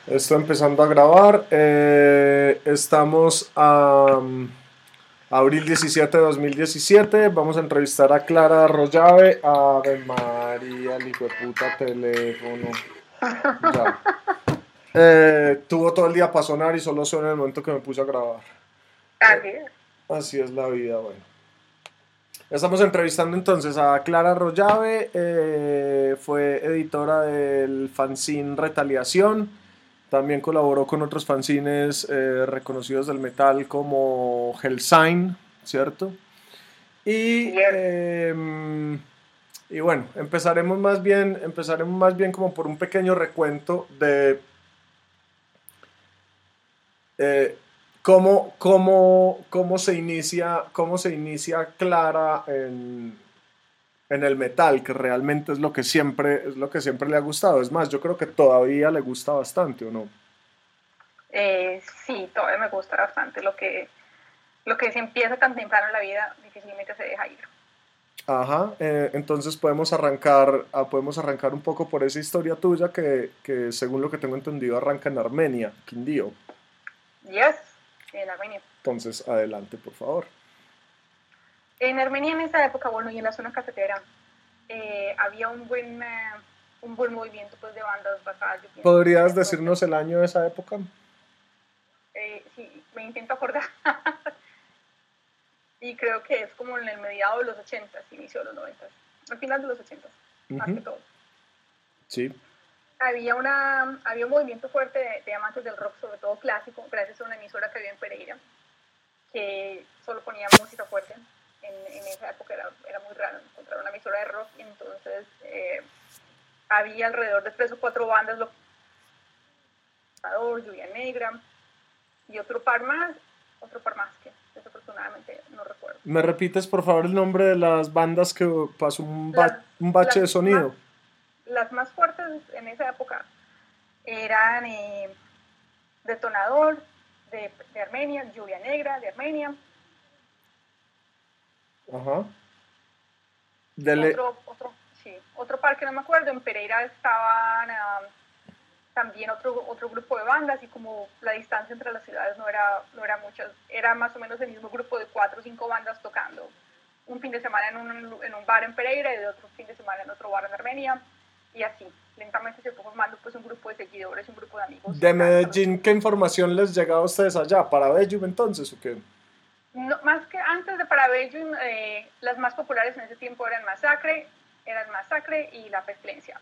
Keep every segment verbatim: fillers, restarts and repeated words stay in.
Estoy empezando a grabar. Eh, estamos a um, abril diecisiete de dos mil diecisiete. Vamos a entrevistar a Clara Arroyave. Ave María, el hijo de puta teléfono. Ya. Eh, tuvo todo el día para sonar y solo suena en el momento que me puse a grabar. Así es. Así es la vida, bueno. Estamos entrevistando entonces a Clara Arroyave. Eh, fue editora del fanzine Retaliación. También colaboró con otros fanzines eh, reconocidos del metal como Hellsign, ¿cierto? Y, Cierto. eh, y bueno, empezaremos más bien, empezaremos más bien como por un pequeño recuento de eh, cómo, cómo, cómo se inicia, cómo se inicia Clara en, en el metal, que realmente es lo que siempre, es lo que siempre le ha gustado. Es más, yo creo que todavía le gusta bastante, ¿o no? Eh, sí, todavía me gusta bastante. Lo que, lo que se empieza tan temprano en la vida difícilmente se deja ir. Ajá, eh, entonces podemos arrancar, ah, podemos arrancar un poco por esa historia tuya que, que según lo que tengo entendido arranca en Armenia, Quindío. Yes, en Armenia. Entonces, adelante, por favor. En Armenia en esa época, bueno, y en la zona cafetera, eh, había un buen, eh, un buen movimiento pues, de bandas basadas, yo pienso, pues, en ¿Podrías el rock. decirnos el año de esa época? Eh, sí, me intento acordar. Y creo que es como en el mediado de los ochentas, inicio de los noventas, al final de los ochentas, más que Ujú. todo. Sí, Había, una, había un movimiento fuerte de, de amantes del rock, sobre todo clásico, gracias a una emisora que había en Pereira, que solo ponía música fuerte. En, en esa época era, era muy raro encontrar una emisora de rock, y entonces eh, había alrededor de tres o cuatro bandas, Locador, Lluvia Negra, y otro par más, otro par más que desafortunadamente no recuerdo. ¿me repites por favor el nombre de las bandas que pasó un, ba- Las, un bache las, de más, sonido? las más fuertes en esa época eran eh, Detonador de, de Armenia, Lluvia Negra de Armenia, Ajá. Dele. otro, otro, sí, otro par que no me acuerdo. En Pereira estaban uh, también otro, otro grupo de bandas, y como la distancia entre las ciudades no era, no era mucha, era más o menos el mismo grupo de cuatro o cinco bandas tocando un fin de semana en un, en un bar en Pereira y de otro fin de semana en otro bar en Armenia, y así lentamente se fue formando pues un grupo de seguidores, un grupo de amigos De cercanos a los Medellín, que, ¿qué información les llegaba a ustedes allá? ¿Para Belgium entonces o qué? no, más que antes de Parabellum, eh, las más populares en ese tiempo eran Masacre, eran Masacre y La Pestilencia.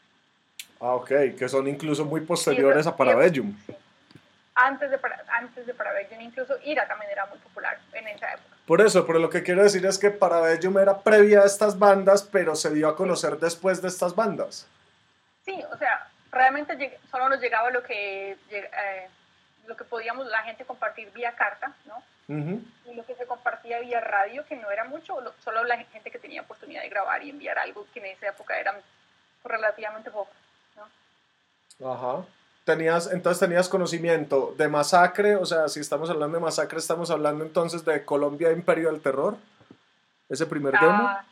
Ah, ok, que son incluso muy Y eso, posteriores a y, Parabellum. sí, antes de, antes de Parabellum, incluso Ira también era muy popular en esa época. Por eso, pero lo que quiero decir es que Parabellum era previa a estas bandas, pero se dio a Sí, conocer después de estas bandas. sí, o sea, realmente solo nos llegaba lo que, eh, lo que podíamos la gente compartir vía carta, ¿no? Ujú. Y lo que se compartía vía radio, que no era mucho, solo la gente que tenía oportunidad de grabar y enviar algo, que en esa época eran relativamente pocos, ¿no? Ajá. Tenías, entonces tenías conocimiento de Masacre, o sea, si estamos hablando de Masacre, estamos hablando entonces de Colombia Imperio del Terror, ese primer demo. Ah,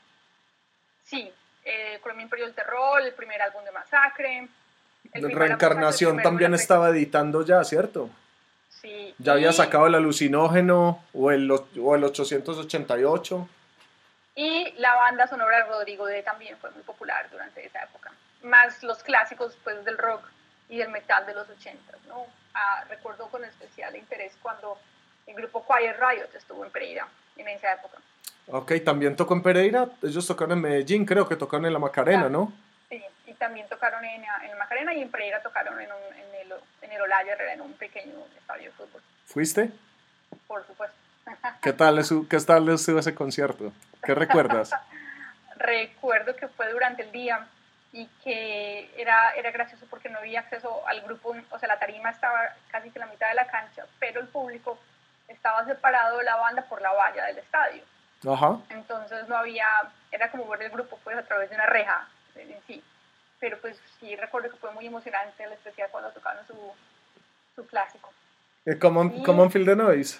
sí, eh, Colombia Imperio del Terror, el primer álbum de Masacre, el primer Masacre, el Reencarnación primero de también la estaba peste. editando ya, ¿cierto? Sí, Ya había y, sacado el alucinógeno o el, o el ochocientos ochenta y ocho. y la banda sonora de Rodrigo D también fue muy popular durante esa época. Más los clásicos pues, del rock y del metal de los ochentas, ¿no? Ah, recuerdo con especial interés cuando el grupo Quiet Riot estuvo en Pereira en esa época. Ok, también tocó en Pereira, ellos tocaron en Medellín, creo que tocaron en La Macarena, Tam, ¿no? sí, y también tocaron en, en el Macarena, y en Pereira tocaron en, un, en, el, en el Olaya Herrera, en un pequeño estadio de fútbol, ¿Fuiste? por supuesto. ¿Qué tal, estuvo, qué tal estuvo ese concierto? ¿Qué recuerdas? Recuerdo que fue durante el día y que era, era gracioso porque no había acceso al grupo, o sea, la tarima estaba casi que en la mitad de la cancha, pero el público estaba separado de la banda por la valla del estadio. Ajá. Entonces no había, era como ver el grupo pues a través de una reja en sí. Pero pues sí recuerdo que fue muy emocionante, en especial cuando tocaron su, su clásico. Eh, Common, Y Common Field the Noise.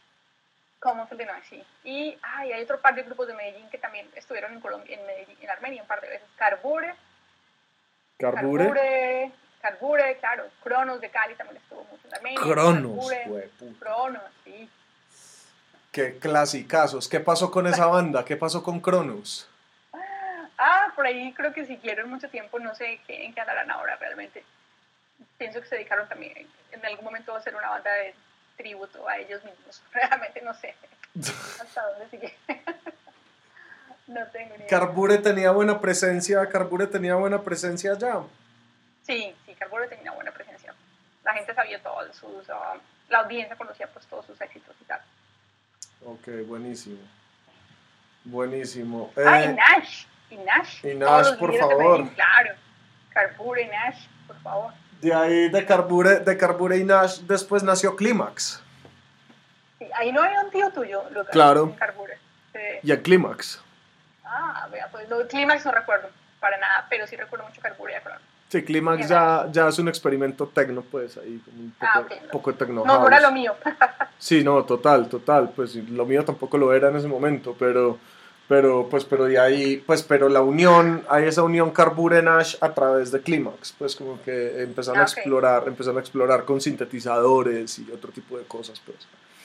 como fue de no, sí. Y ay, hay otro par de grupos de Medellín que también estuvieron en Colombia, en Medellín, en Armenia un par de veces. Carbure, Carbure. Carbure, Carbure, claro. Cronos de Cali también estuvo mucho en Armenia. Cronos, Carbure, Cronos, sí. Qué clasicazos. ¿Qué pasó con esa banda? ¿Qué pasó con Cronos? Ah, por ahí creo que siguieron mucho tiempo, no sé qué, en qué andarán ahora realmente. Pienso que se dedicaron también, en algún momento a hacer una banda de tributo a ellos mismos. Realmente no sé hasta dónde sigue. No tengo ni idea. Carbure tenía buena presencia, Carbure tenía buena presencia allá. Sí, sí, Carbure tenía buena presencia. La gente sabía todos sus, uh, la audiencia conocía pues todos sus éxitos y tal. Ok, buenísimo. Buenísimo. Ah, Eh, y Nash, y Nash. y Todos Nash, los por líderes de favor. Medellín, claro. Carbure y Nash, por favor. De ahí de Carbure, de Carbure y Nash después nació Clímax. Sí, ahí no había un tío tuyo, Lucas, Claro. en Carbure. Sí. Y el Clímax. Ah, vea, pues no, Clímax no recuerdo para nada, pero sí recuerdo mucho Carbure, de Cronos. Sí, Clímax ya, ya es un experimento tecno, pues ahí como un poco, Ah, okay, no. poco tecno No, no era lo mío. Sí, no, total, total, pues lo mío tampoco lo era en ese momento, pero, pero, pues, pero de ahí, pues, pero la unión, hay esa unión Carbure-Nash a través de Clímax, pues como que empezaron Ah, a okay. explorar, empezaron a explorar con sintetizadores y otro tipo de cosas, pues.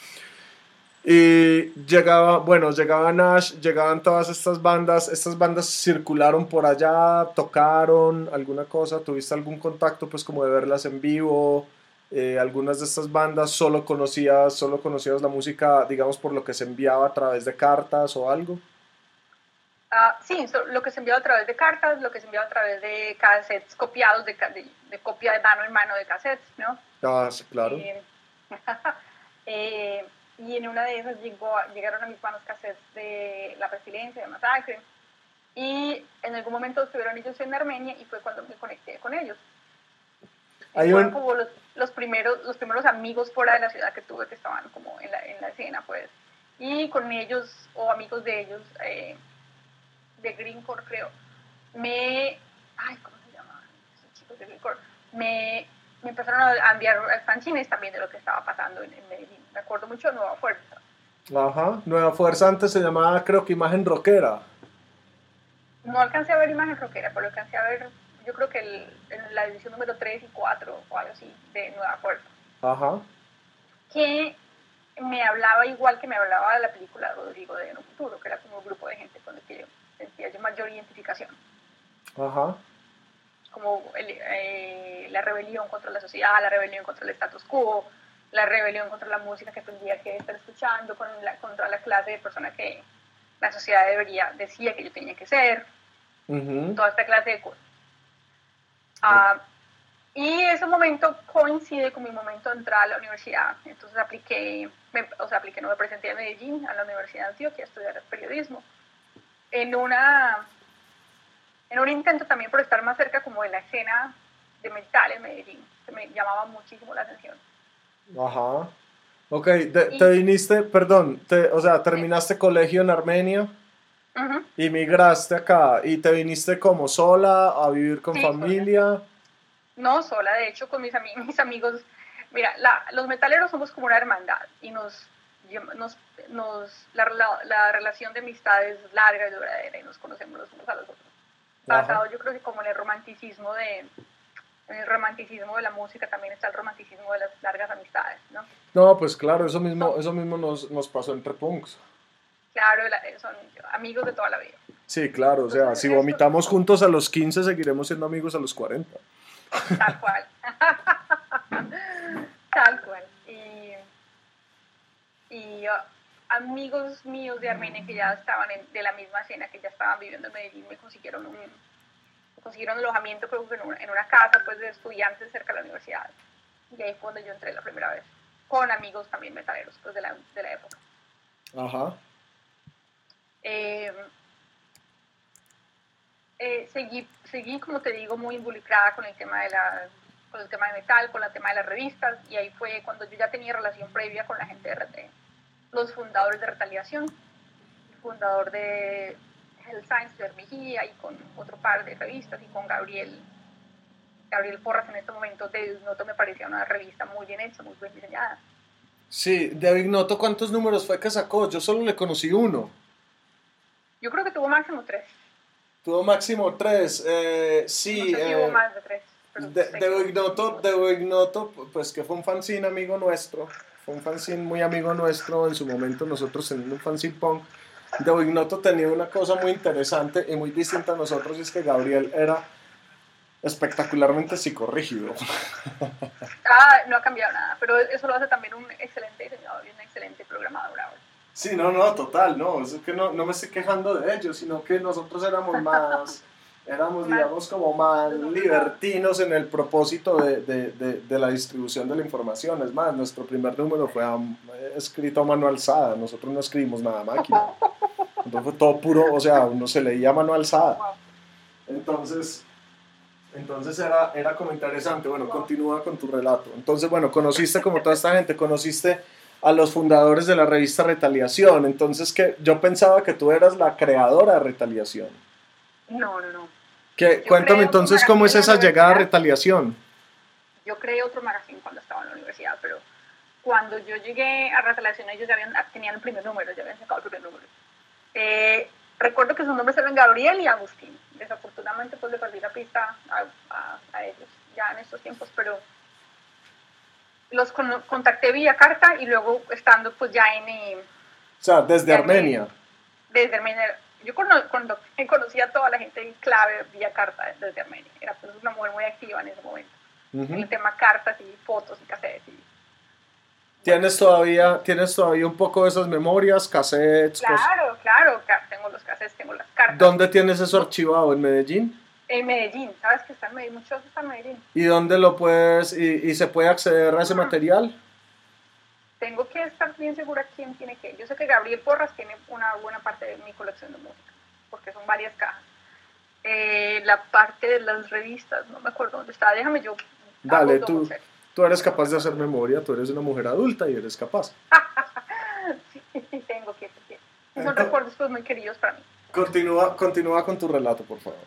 Y llegaba, bueno, llegaba Nash, llegaban todas estas bandas, estas bandas circularon por allá, tocaron alguna cosa, tuviste algún contacto pues como de verlas en vivo, eh, algunas de estas bandas solo conocías, solo conocías la música, digamos, por lo que se enviaba a través de cartas o algo. Uh, sí, so, lo que se enviaba a través de cartas, lo que se enviaba a través de cassettes copiados, de, de, de copia de mano en mano de cassettes, ¿no? Ah, sí, claro. Eh, eh, y en una de esas llegó, llegaron a mis manos cassettes de La Pestilencia, de Masacre, y en algún momento estuvieron ellos en Armenia y fue cuando me conecté con ellos. Hay fueron un... como los, los, primeros, los primeros amigos fuera de la ciudad que tuve que estaban como en la, en la escena, pues. Y con ellos, o amigos de ellos, eh, de Greencore, creo, me... Ay, ¿cómo se llaman esos chicos de Greencore? Me, me empezaron a enviar fanzines también de lo que estaba pasando en, en Medellín. Me acuerdo mucho de Nueva Fuerza. Ajá, Nueva Fuerza antes se llamaba, creo que Imagen Rockera. No alcancé a ver Imagen Rockera, pero alcancé a ver, yo creo que el, en la edición número tres y cuatro o algo así de Nueva Fuerza. Ajá. Que me hablaba igual que me hablaba de la película de Rodrigo de En un Futuro, que era como un grupo de gente con el que yo sentía yo mayor identificación. Ajá. Como el, eh, la rebelión contra la sociedad, la rebelión contra el status quo, la rebelión contra la música que tendría que estar escuchando, con la, contra la clase de persona que la sociedad debería, decía que yo tenía que ser, uh-huh. Toda esta clase de cosas. Uh, y ese momento coincide con mi momento de entrar a la universidad, entonces apliqué, me, o sea, apliqué, no me presenté a Medellín, a la Universidad de Antioquia, a estudiar periodismo, en una... en un intento también por estar más cerca como de la escena de metal en Medellín, que me llamaba muchísimo la atención. Ajá. Ok, de, y, te viniste, perdón, te, o sea, terminaste sí. colegio en Armenia, uh-huh. y migraste acá, y te viniste como sola, a vivir con sí, familia. Sola. No, sola, de hecho con mis, ami- mis amigos, mira, la, los metaleros somos como una hermandad, y nos, nos, nos la, la, la relación de amistad es larga y duradera, y nos conocemos los unos a los otros. Basado Ajá. yo creo que como en el romanticismo de en el romanticismo de la música también está el romanticismo de las largas amistades, ¿no? No, pues claro, eso mismo, son, eso mismo nos, nos pasó entre punks. Claro, son amigos de toda la vida. Sí, claro, o sea, Entonces, si esto, vomitamos juntos a los quince, seguiremos siendo amigos a los cuarenta. Tal cual. Tal cual. Y, y uh, amigos míos de Armenia que ya estaban en, de la misma escena, que ya estaban viviendo en Medellín, me consiguieron un, me consiguieron alojamiento creo que en, una, en una casa pues, de estudiantes cerca de la universidad. Y ahí fue donde yo entré la primera vez, con amigos también metaleros pues, de, la, de la época. Ajá. Eh, eh, seguí, seguí, como te digo, muy involucrada con el tema de la... con el tema de metal, con el tema de las revistas, y ahí fue cuando yo ya tenía relación previa con la gente de R T, los fundadores de Retaliación, el fundador de Hell Science de Hermigía, y con otro par de revistas, y con Gabriel, Gabriel Porras en este momento de Ignoto me parecía una revista muy bien hecha, muy bien diseñada. Sí, de Ignoto, ¿cuántos números fue que sacó? Yo solo le conocí uno. Yo creo que tuvo máximo tres. Tuvo máximo tres, eh, sí. No sé si eh, hubo más de tres. pero De, sé de que- Ignoto, de Ignoto, pues que fue un fanzine amigo nuestro, fue un fanzine muy amigo nuestro en su momento, nosotros teniendo un fanzine punk. De Ignoto tenía una cosa muy interesante y muy distinta a nosotros, y es que Gabriel era espectacularmente psicorrígido. Ah, no ha cambiado nada, pero eso lo hace también un excelente diseñador y un excelente programador ahora. Sí, no, no, total, no, es que no, no me estoy quejando de ellos, sino que nosotros éramos más, éramos, Más digamos, como más desordenados. libertinos en el propósito de, de, de, de la distribución de la información. Es más, nuestro primer número fue a, escrito a mano alzada, nosotros no escribimos nada a máquina. Entonces fue todo puro, o sea, uno se leía a mano alzada. Wow. Entonces, entonces era, era como interesante. Bueno, Wow. continúa con tu relato. Entonces, bueno, conociste como toda esta gente, conociste a los fundadores de la revista Retaliación. Entonces, que yo pensaba que tú eras la creadora de Retaliación. No, no, no. Que, Yo cuéntame creé otro entonces cómo es magazine en esa la llegada a universidad. Retaliación. Yo creé otro magazine cuando estaba en la universidad, pero cuando yo llegué a Retaliación ellos ya habían, tenían el primer número, ya habían sacado el primer número. Eh, recuerdo que sus nombres eran Gabriel y Agustín. Desafortunadamente pues le perdí la pista a, a, a ellos ya en estos tiempos, pero los con, contacté vía carta y luego estando pues ya en... Eh, O sea, desde ya Armenia. En, desde Armenia. Yo cono, cuando conocí a toda la gente clave vía carta desde Armenia. Era pues una mujer muy activa en ese momento. Uh-huh. En el tema cartas y fotos y cassettes. Y, ¿Tienes todavía, ¿Tienes todavía un poco de esas memorias, cassettes? Claro, cosas? claro. Tengo los cassettes, tengo las cartas. ¿Dónde tienes eso archivado? ¿En Medellín? En Medellín, ¿sabes que está en Medellín? Muchos están en Medellín. ¿Y dónde lo puedes, y, y se puede acceder a ese Ah. material? Tengo que estar bien segura quién tiene qué. Yo sé que Gabriel Porras tiene una buena parte de mi colección de música, porque son varias cajas. Eh, la parte de las revistas, no me acuerdo dónde está. Déjame yo. Dale, hago tú, double check. tú eres capaz de hacer memoria, tú eres una mujer adulta y eres capaz. Sí, tengo que. Sí. Son Entonces, recuerdos pues, muy queridos para mí. Continúa, continúa con tu relato, por favor.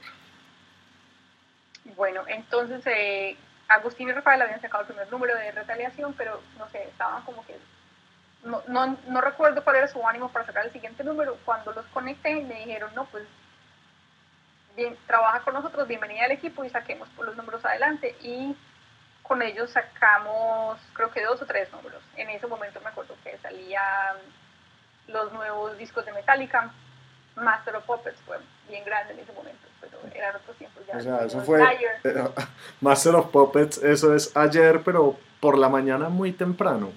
Bueno, entonces eh, Agustín y Rafael habían sacado el primer número de Retaliación, pero no sé, estaban como que... No, no, no recuerdo cuál era su ánimo para sacar el siguiente número. Cuando los conecté me dijeron, no, pues bien, trabaja con nosotros, bienvenida al equipo y saquemos por los números adelante. Y con ellos sacamos creo que dos o tres números. En ese momento me acuerdo que salían los nuevos discos de Metallica. Master of Puppets fue bien grande en ese momento, pero eran otros tiempos ya. O sea, eso fue... Eh, Master of Puppets, eso es ayer, pero por la mañana muy temprano.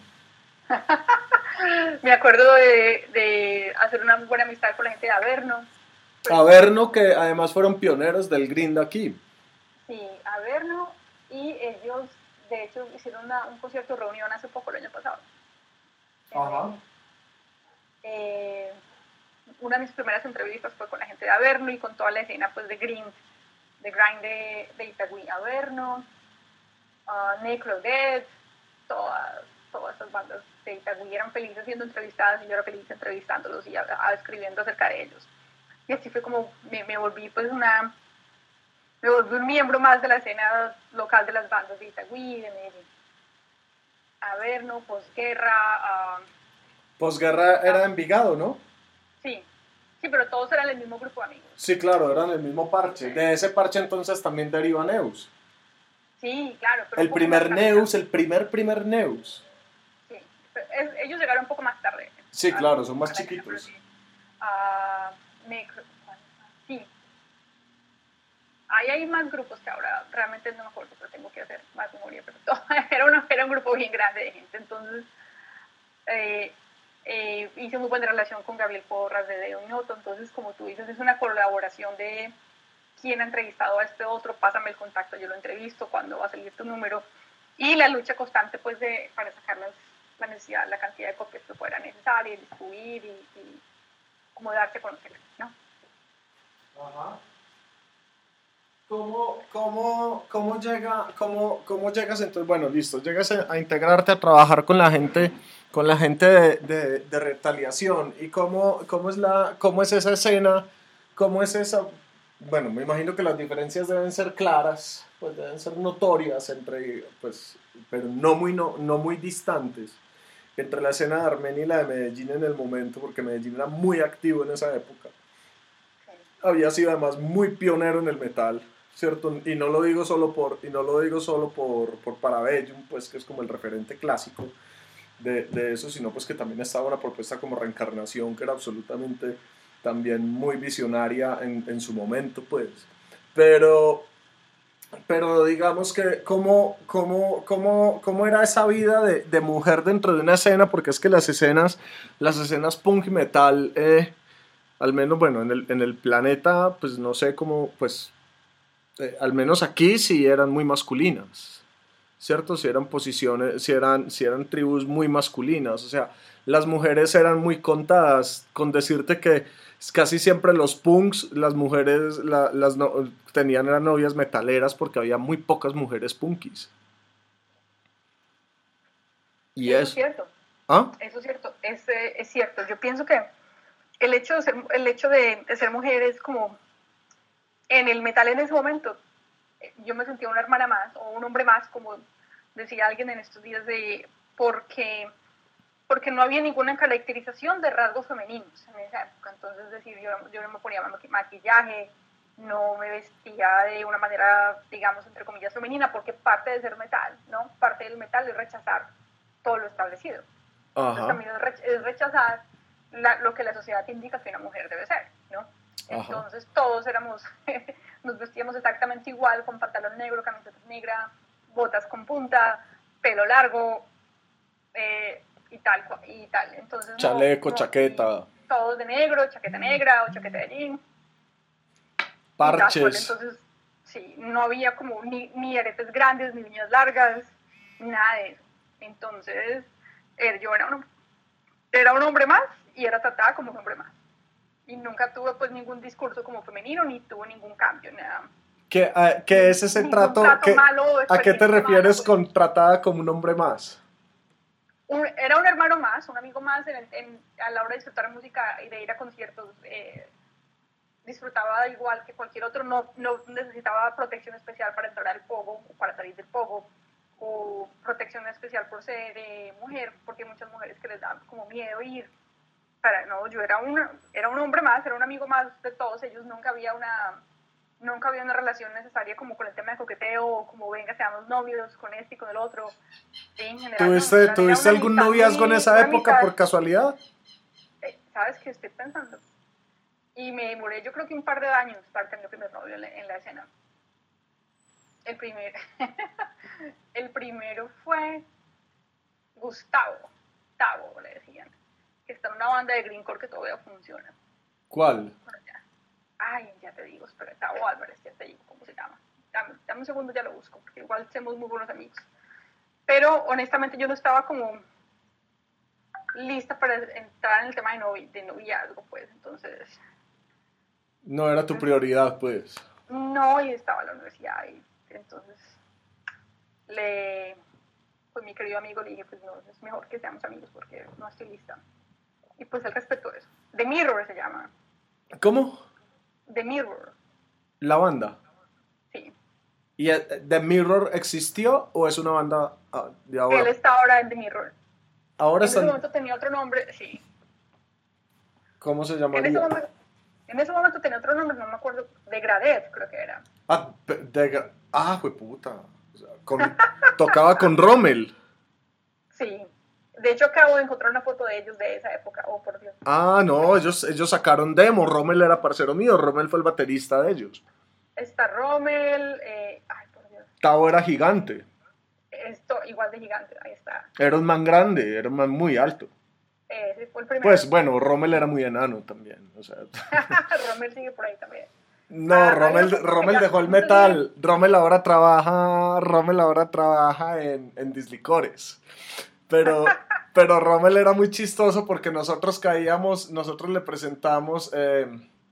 Me acuerdo de, de hacer una buena amistad con la gente de Averno. Pues, Averno, que además fueron pioneros del grind aquí. Sí, Averno, y ellos, de hecho, hicieron una, un concierto de reunión hace poco, el año pasado. Ajá. Eh, una de mis primeras entrevistas fue con la gente de Averno y con toda la escena pues, de grind, de grind de, de Itagüí, Averno, uh, Necrodead, todas, todas esas bandas de Itagüí eran felices siendo entrevistadas y yo era feliz entrevistándolos y a, a, escribiendo acerca de ellos. Y así fue como me, me volví pues una, me volví un miembro más de la escena local de las bandas de Itagüí, de Medellín. Averno, posguerra. Uh, posguerra era Envigado, ¿no? Sí, sí, pero todos eran el mismo grupo de amigos. Sí, claro, eran el mismo parche. De ese parche entonces también deriva Neus. Sí, claro. Pero el primer Neus, el primer primer Neus. Sí, es, ellos llegaron un poco más tarde. Sí, claro, son más chiquitos. Uh, necro, sí. Ahí hay más grupos que ahora realmente no me acuerdo, pero tengo que hacer más memoria. Pero todo, era, una, era un grupo bien grande de gente, entonces... Eh, Eh, hice muy buena relación con Gabriel Porras de De Ignoto, entonces como tú dices es una colaboración de quién ha entrevistado a este otro, pásame el contacto, yo lo entrevisto, cuándo va a salir tu número, y la lucha constante pues de, para sacar las, la necesidad, la cantidad de copias que fuera necesaria, distribuir y, y como darse a conocer, ¿no? Ajá. ¿Cómo, cómo, cómo, llega, cómo, ¿Cómo llegas entonces? Bueno, listo, llegas a, a integrarte, a trabajar con la gente, con la gente de, de, de Retaliación. ¿Y cómo, cómo, es la, cómo es esa escena? ¿Cómo es esa? Bueno, me imagino que las diferencias deben ser claras, pues deben ser notorias, entre, pues, pero no muy, no, no muy distantes, entre la escena de Armenia y la de Medellín en el momento, porque Medellín era muy activo en esa época. Había sido además muy pionero en el metal. ¿cierto? Y no lo digo solo por, y no lo digo solo por, por Parabellum, pues que es como el referente clásico de, de eso, sino pues que también estaba una propuesta como Reencarnación, que era absolutamente también muy visionaria en, en su momento, pues. Pero, pero digamos que, ¿cómo, cómo, cómo, cómo era esa vida de, de mujer dentro de una escena? Porque es que las escenas, las escenas punk y metal, eh, al menos, bueno, en el, en el planeta, pues no sé cómo, pues, eh, al menos aquí sí eran muy masculinas, ¿cierto? Si eran posiciones, si eran, si eran tribus muy masculinas, o sea, las mujeres eran muy contadas, con decirte que casi siempre los punks, las mujeres la, las no, tenían eran novias metaleras porque había muy pocas mujeres punkis. Y Eso es eso. cierto, ¿Ah? eso es cierto, es, eh, es cierto. Yo pienso que el hecho de ser, el hecho de, de ser mujer es como, en el metal en ese momento, yo me sentía una hermana más, o un hombre más, como decía alguien en estos días, de porque, porque no había ninguna caracterización de rasgos femeninos en esa época. Entonces, es decir, yo, yo no me ponía maquillaje, no me vestía de una manera, digamos, entre comillas, femenina, porque parte de ser metal, ¿no? Parte del metal es rechazar todo lo establecido. Entonces Ajá. también es rechazar la, lo que la sociedad te indica que una mujer debe ser, ¿no? Ajá. Entonces todos éramos, nos vestíamos exactamente igual, con pantalón negro, camiseta negra, botas con punta, pelo largo, eh, y tal, y tal. Entonces no, Chaleco, no, y chaqueta, todos de negro, chaqueta negra o chaqueta de jean, y tal cual. parches. Entonces, sí, no había como ni, ni aretes grandes, ni uñas largas, nada de eso. Entonces, eh, yo era un, era un hombre más y era tratada como un hombre más. Y nunca tuve pues ningún discurso como femenino, ni tuvo ningún cambio, nada. ¿Qué, a, ¿qué es ese Ningún trato? trato ¿Qué, malo o ¿A qué te experiencia mala, refieres pues. con tratada como un hombre más? Un, era un hermano más, un amigo más en, en, a la hora de disfrutar música y de ir a conciertos. Eh, disfrutaba igual que cualquier otro, no, no necesitaba protección especial para entrar al pogo o para salir del pogo, o protección especial por ser eh, mujer, porque hay muchas mujeres que les da como miedo ir. Para, no, yo era, una, era un hombre más, era un amigo más de todos ellos, nunca había una, nunca había una relación necesaria como con el tema de coqueteo, o como venga, seamos novios con este y con el otro. Sí, en general no, en ¿Tuviste, general era ¿Tuviste una algún amistad noviazgo en muy, esa una época amistad, por casualidad? eh, ¿sabes qué estoy pensando? Y me demoré yo creo que un par de años para tener mi primer novio en la, en la escena. El, primer, el primero fue Gustavo, Gustavo le decían, que está en una banda de greencore que todavía funciona. ¿Cuál? Ay, ya te digo, espera, Gustavo Álvarez, ya te digo cómo se llama. Dame, dame un segundo, ya lo busco, porque igual somos muy buenos amigos. Pero honestamente yo no estaba como lista para entrar en el tema de, novi de noviazgo, pues, entonces... No era tu prioridad, pues. No, y estaba en la universidad, y entonces le... Pues mi querido amigo le dije, pues no, es mejor que seamos amigos porque no estoy lista. Y pues él respetó eso. The Mirror se llama. ¿Cómo? The Mirror. La banda. Sí. ¿Y The Mirror existió o es una banda uh, de Él ahora? está ahora en The Mirror. Ahora En ese están... momento tenía otro nombre, sí. ¿Cómo se En ese llamaría? momento, en ese momento tenía otro nombre, no me acuerdo. De Gradet, creo que era. Ah, de, ah fue puta. O sea, con, tocaba con Rommel. Sí. De hecho, acabo de encontrar una foto de ellos de esa época. Oh, por Dios. Ah, no, ellos, ellos sacaron demo. Rommel era parcero mío. Rommel fue el baterista de ellos. Está Rommel. Eh, ay, por Dios. Tao era gigante. Esto, igual de gigante. Ahí está. Era un man grande, era un man muy alto. Ese fue el primero. Pues bueno, Rommel era muy enano también. O sea. Rommel sigue por ahí también. No, Ah, Rommel, Rommel dejó el metal. Rommel ahora trabaja, Rommel ahora trabaja en, en Dislicores. Pero, pero Rommel era muy chistoso porque nosotros caíamos, nosotros le presentamos, eh,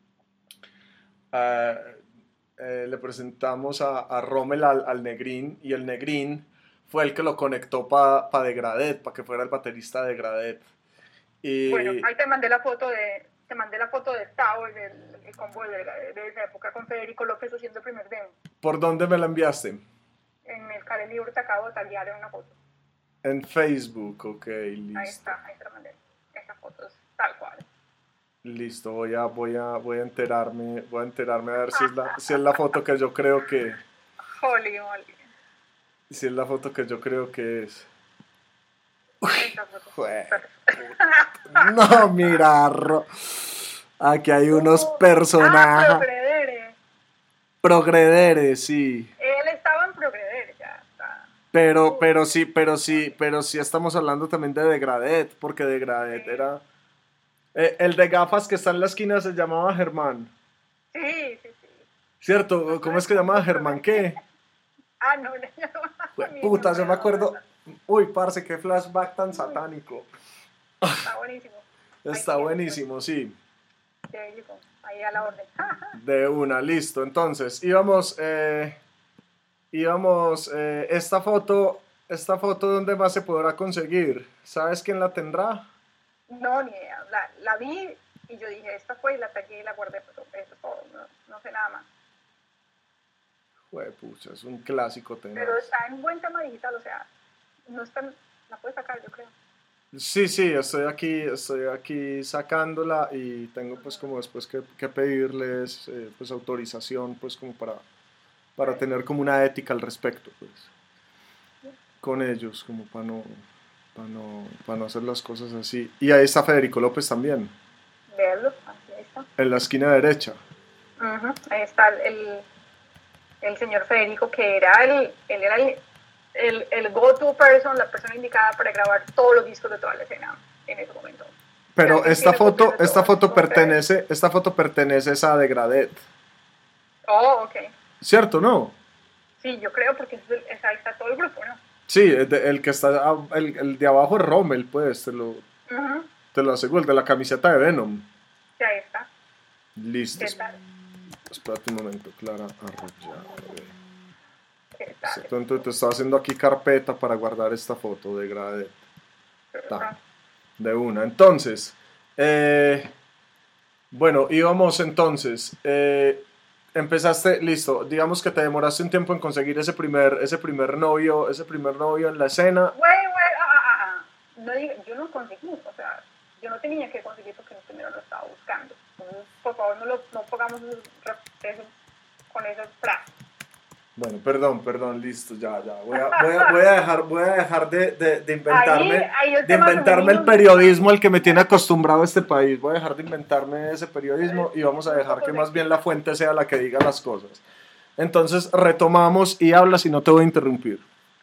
a, eh, le presentamos a, a Rommel al, al Negrín, y el Negrín fue el que lo conectó para pa Degradet, para que fuera el baterista de Degradet. Y... Bueno, ahí te mandé la foto de, te mandé la foto de Tower, del el combo de, de esa época con Federico López haciendo el primer demo. ¿Por dónde me la enviaste? En el Care Libro te acabo de taguear en una foto. En Facebook, ok, listo. Ahí está, ahí te la mandé. Esa foto es tal cual. Listo, voy a, voy a, voy a enterarme, voy a enterarme a ver si es la, si es la foto que yo creo que, Holy moly. si es la foto que yo creo que es. Esa foto es Jue- súper. No, mira, Ro- aquí hay unos Uh, ah, personajes Progredere. progrederes, sí. Él estaba en Progredere, ya está. Pero, Uh, pero sí, pero sí, pero sí estamos hablando también de Degradet, porque Degradet sí, era... eh, el de gafas que está en la esquina se llamaba Germán, sí, sí, sí. ¿cierto? ¿Cómo Ajá, es que se llamaba Germán qué? ah, no, no, no, ni me Puta, yo me acuerdo, la acuerdo... verdad. Uy, parce, qué flashback tan Uy, satánico. está buenísimo. Ahí Está tienes, pues. buenísimo, sí. There you go. Ahí a la orden. De una, listo. Entonces, íbamos, eh, íbamos, eh, esta foto, esta foto, ¿dónde más se podrá conseguir? ¿Sabes quién la tendrá? No, ni idea. La, la vi y yo dije, esta fue y la tagué y la guardé, pero eso es todo. No, no sé nada más. Jue pucha, es un clásico Pero tenaz. está en buen tema digital, o sea, no están, la puedes sacar, yo creo. Sí, sí, estoy aquí, estoy aquí sacándola y tengo pues como después que, que pedirles eh, pues autorización pues como para, para Right. tener como una ética al respecto pues con ellos como para no, para no, para no hacer las cosas así. Y ahí está Federico López también, Verlo, así ahí está. en la esquina derecha. Uh-huh. Ahí está el, el señor Federico, que era el, él era el, el, el go-to person, la persona indicada para grabar todos los discos de toda la escena en ese momento. Si Pero alguien esta tiene copias foto, de esta todo eso, foto son ustedes. pertenece, esta foto pertenece a esa Degradet, Oh, ok. ¿cierto? ¿No? Sí, yo creo porque es, es, ahí está todo el grupo, ¿no? Sí, el, de- el que está, a- el, el de abajo es Rommel, pues, te lo, Uh-huh. te lo aseguro, el de la camiseta de Venom. Sí, ahí está. Listo, ¿Qué es- tal? espérate un momento, Clara Arroyave. ¿Qué tal? Exacto, entonces te estaba haciendo aquí carpeta para guardar esta foto de Gradet. Ta, de una. Entonces, eh, bueno, íbamos entonces. eh, empezaste, listo. Digamos que te demoraste un tiempo en conseguir ese primer, ese primer novio, ese primer novio en la escena. Güey, güey, ah, ah, ah, ah. No diga, yo no conseguí, o sea, yo no tenía que conseguir porque primero lo estaba buscando. Entonces, por favor, no, lo, no pongamos eso, eso con esa frase. Bueno, perdón, perdón, listo, ya, ya. Voy a, voy a, voy a dejar, voy a dejar de, de, de Ahí, inventarme, ahí el de tema inventarme el femenino no periodismo al que me tiene acostumbrado este país. Voy a dejar de inventarme ese periodismo y vamos a un dejar poco que más bien sexista. la fuente sea la que diga las cosas. Entonces, retomamos y hablas y no te voy a interrumpir.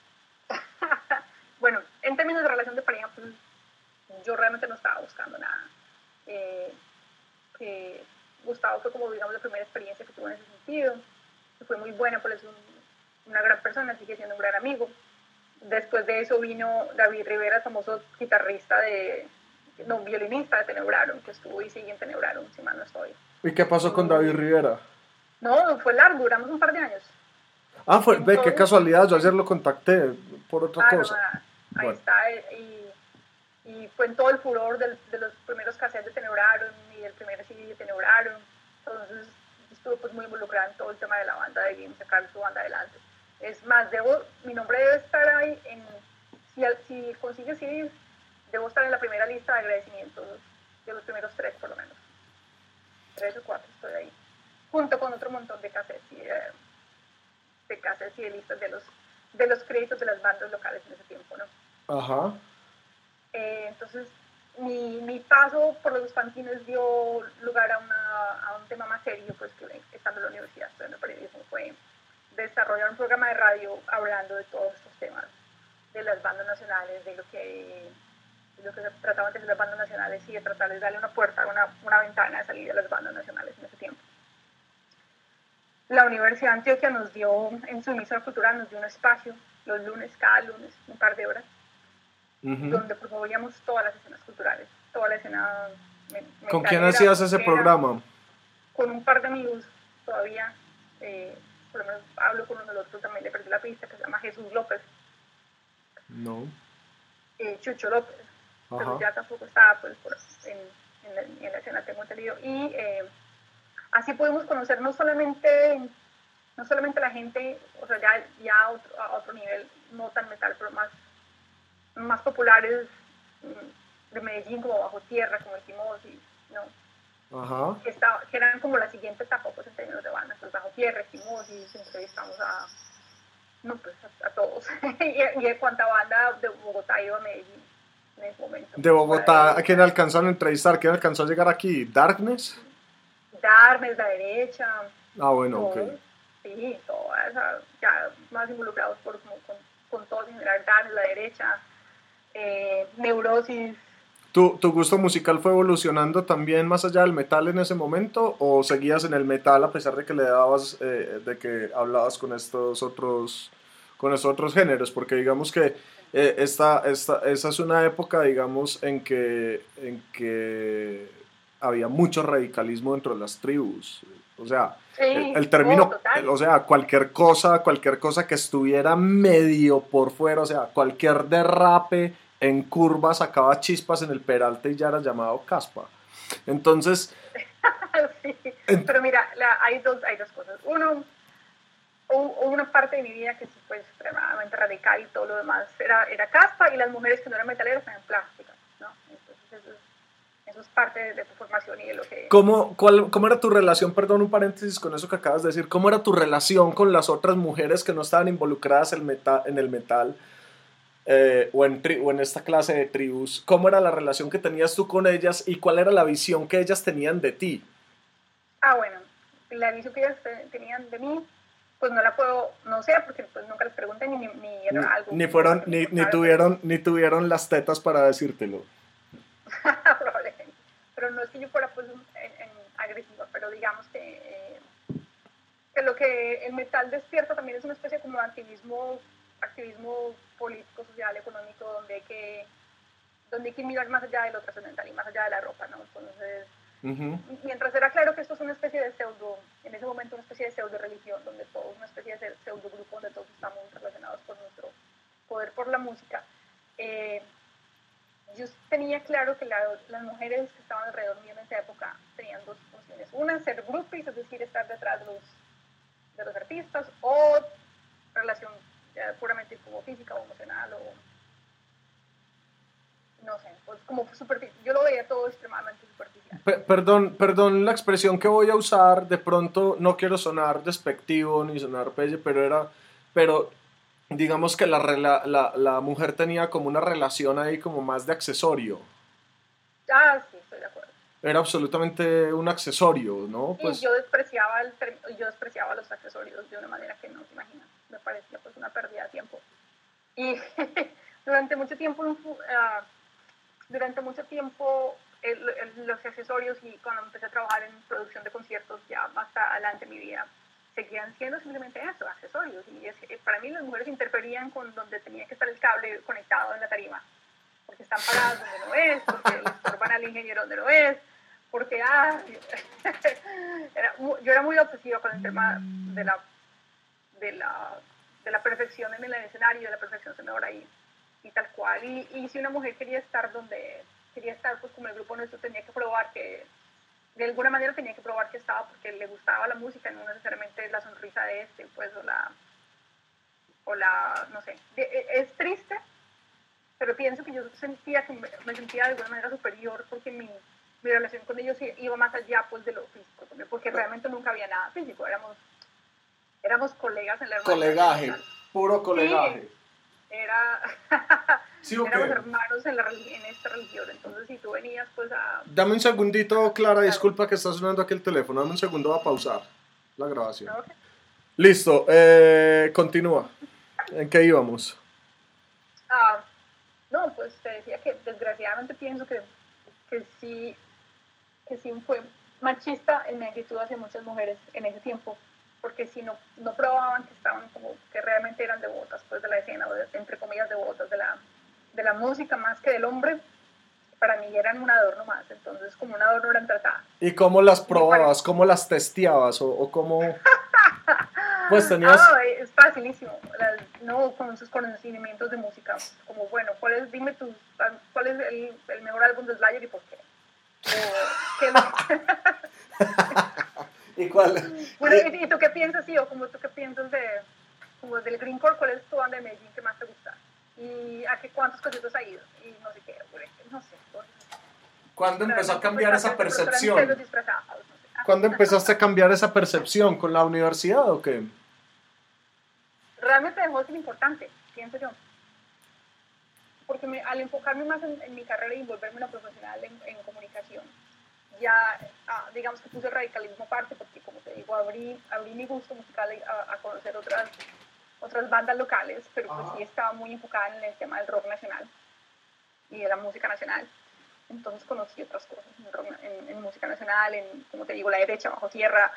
Bueno, en términos de relación de pareja, pues yo realmente no estaba buscando nada. Eh, eh, Gustavo fue como, digamos, la primera experiencia que tuve en ese sentido. Fue muy buena, por eso un, una gran persona, sigue siendo un gran amigo. Después de eso vino David Rivera, famoso guitarrista de, no, violinista de Tenebraron, que estuvo y sigue en Tenebraron, si mal no estoy. ¿Y qué pasó con David Y, Rivera? no, fue largo, duramos un par de años. Ah, fue, ve, qué Entonces, casualidad, yo ayer lo contacté por otra ah, no, cosa. nada, ahí Bueno, está. Y, y fue en todo el furor del, de los primeros cassettes de Tenebraron y el primer C D de Tenebraron. Entonces, estuve pues muy involucrada en todo el tema de la banda, de sacar su banda adelante. Es más, debo, mi nombre debe estar ahí, en, si, si consigues C Ds, debo estar en la primera lista de agradecimientos, de los primeros tres por lo menos. Tres o cuatro estoy ahí. Junto con otro montón de cassettes y de, de cassettes y de listas de los, de los créditos de las bandas locales en ese tiempo, ¿no? ajá. Eh, entonces, mi, mi paso por los fanzines dio lugar a, una, a un tema más serio, pues que estando en la universidad estudiando periodismo, fue desarrollar un programa de radio hablando de todos estos temas, de las bandas nacionales, de lo que, de lo que se trataban de las bandas nacionales y de tratar de darle una puerta, una, una ventana de salida a las bandas nacionales en ese tiempo. La Universidad de Antioquia nos dio, en su emisora cultural, nos dio un espacio, los lunes, cada lunes, un par de horas, Uh-huh. donde promovíamos todas las escenas culturales, toda la escena metalera. ¿Con quién hacías ese rockera, programa? con un par de amigos todavía, eh, por lo menos hablo con uno del otro, también le perdí la pista, que se llama Jesús López. No. Eh, Chucho López, Ajá. pero ya tampoco estaba pues, por, en, en, la, en, la, escena, tengo entendido. Y eh, así podemos conocer no solamente, no solamente la gente, o sea, ya, ya a, otro, a otro nivel, no tan metal, pero más, más populares de Medellín, como Bajo Tierra, como el Timos, y, ¿no? Ajá. que, estaba, que eran como la siguiente etapa pues, en términos de bandas. Pues Bajo Tierra, Fimosis, entrevistamos a, no, pues, a, a todos. y, y cuánta banda de Bogotá iba a Medellín en ese momento. De Bogotá, ¿a quién Derecha, alcanzaron a entrevistar? ¿Quién alcanzó a llegar aquí? ¿Darkness? Darmes, La Derecha, Ah, bueno, ok. todos. Sí, todas, ya más involucrados por, como, con, con todos en general, Darmes, La Derecha, eh, Neurosis. ¿Tu, ¿Tu gusto musical fue evolucionando también más allá del metal en ese momento o seguías en el metal a pesar de que le dabas, eh, de que hablabas con estos otros, con estos otros géneros? Porque digamos que eh, esta, esta, esa es una época, digamos, en que, en que había mucho radicalismo dentro de las tribus. O sea, el, Sí, el oh, término, el- total. o sea, cualquier cosa, cualquier cosa que estuviera medio por fuera, o sea, cualquier derrape en curva sacaba chispas en el peralte y ya era llamado caspa. Entonces, Sí, en- pero mira, la, hay, dos, hay dos cosas. Uno, hubo una parte de mi vida que sí fue extremadamente radical y todo lo demás era, era caspa, y las mujeres que no eran metaleras eran plásticas, ¿no? Entonces eso es, eso es parte de, de tu formación y de lo que... ¿cómo, cuál, ¿cómo era tu relación, perdón, un paréntesis con eso que acabas de decir, cómo era tu relación con las otras mujeres que no estaban involucradas en, meta, en el metal eh, o, en tri, o en esta clase de tribus? ¿Cómo era la relación que tenías tú con ellas y cuál era la visión que ellas tenían de ti? Ah, bueno, la visión que ellas tenían de mí, pues no la puedo, no sé, porque pues nunca les pregunté ni, ni Ni, era algo ni que fueron, me ni, ni, importara, pues tuvieron, ni tuvieron las tetas para decírtelo. probablemente. Pero no es que yo fuera pues en, en agresiva, pero digamos que, eh, que lo que el metal despierta también es una especie como de activismo, activismo político, social, económico, donde hay que, donde hay que mirar más allá de lo trascendental y más allá de la ropa, ¿no? Entonces, Uh-huh. mientras era claro que esto es una especie de pseudo, en ese momento una especie de pseudo religión, donde todos, una especie de pseudo grupo, donde todos estamos relacionados con nuestro poder por la música, eh, yo tenía claro que la, las mujeres que estaban alrededor mío en esa época tenían dos funciones. Una, ser groupies, es decir, estar detrás de los, de los artistas, o relación ya, puramente como física o emocional, o no sé, pues como superficial. Yo lo veía todo extremadamente superficial. Pe- perdón, perdón la expresión que voy a usar, de pronto no quiero sonar despectivo ni sonar pelle, pero era, pero digamos que la, rela- la, la mujer tenía como una relación ahí como más de accesorio. Ah, sí, estoy de acuerdo. Era absolutamente un accesorio, ¿no? Y Pues, yo despreciaba, el, yo despreciaba los accesorios de una manera que no se imaginan. Me parecía pues una pérdida de tiempo. Y durante mucho tiempo, uh, durante mucho tiempo el, el, los accesorios, y cuando empecé a trabajar en producción de conciertos ya más adelante en mi vida, seguían siendo simplemente eso, accesorios. Y es, para mí las mujeres interferían con donde tenía que estar el cable conectado en la tarima, porque están paradas donde no es, porque le estorban al ingeniero donde no es, porque ah, era, yo era muy obsesiva con el tema de la, de la, de la perfección en el escenario, de la perfección sonora y, y tal cual. Y, y si una mujer quería estar donde quería estar, pues como el grupo nuestro tenía que probar que, de alguna manera tenía que probar que estaba porque le gustaba la música, no necesariamente la sonrisa de este, pues, o la, o la, no sé, es triste, pero pienso que yo sentía que me, me sentía de alguna manera superior porque mi, mi relación con ellos iba más allá pues de lo físico, porque realmente nunca había nada físico, éramos, éramos colegas en la hermandad del colegaje, metal. puro Sí, colegaje. era, ¿Sí o éramos qué? hermanos en, la, en esta religión, entonces si tú venías pues a... Dame un segundito, Clara, Claro, disculpa que está sonando aquí el teléfono. Dame un segundo, va a pausar la grabación. ¿no? Listo, eh, continúa. ¿En qué íbamos? Ah, no, pues te decía que desgraciadamente pienso que, que sí, que sí fue machista en mi actitud hacia muchas mujeres en ese tiempo, porque si no, no probaban que estaban como, que realmente eran devotas pues de la escena, o de, entre comillas devotas de la, de la música más que del hombre, para mí eran un adorno más, entonces como un adorno eran tratadas. ¿Y cómo las Y me parece... probabas? ¿Cómo las testeabas? ¿O, o cómo...? Pues Ah, tenías... es facilísimo, las, no con sus conocimientos de música, como bueno, ¿cuál es, dime tus, cuál es el, el mejor álbum de Slayer y por qué? O, ¿qué es lo que... ¿Y cuál? Bueno, ¿y, ¿y tú qué piensas, sí? O como tú qué piensas de, como del Greencore, ¿cuál es tu banda de Medellín que más te gusta? ¿Y a qué cuántos conciertos has ido? Y no sé qué, no sé. Pues, ¿Cuándo empezó a cambiar pues, esa pues, eran percepción? cerdos disfrazados, no sé. Ah, ¿Cuándo empezaste a cambiar esa percepción? ¿Con la universidad o qué? realmente dejó de ser importante, pienso yo. Porque me, al enfocarme más en, en mi carrera y volverme una profesional en, en comunicación, ya, ah, digamos que puse el radicalismo aparte, porque como te digo, abrí, abrí mi gusto musical a, a conocer otras, otras bandas locales, pero pues sí estaba muy enfocada en el tema del rock nacional y de la música nacional. Entonces conocí otras cosas en, rock, en, en música nacional, en, como te digo, La Derecha, Bajo Tierra,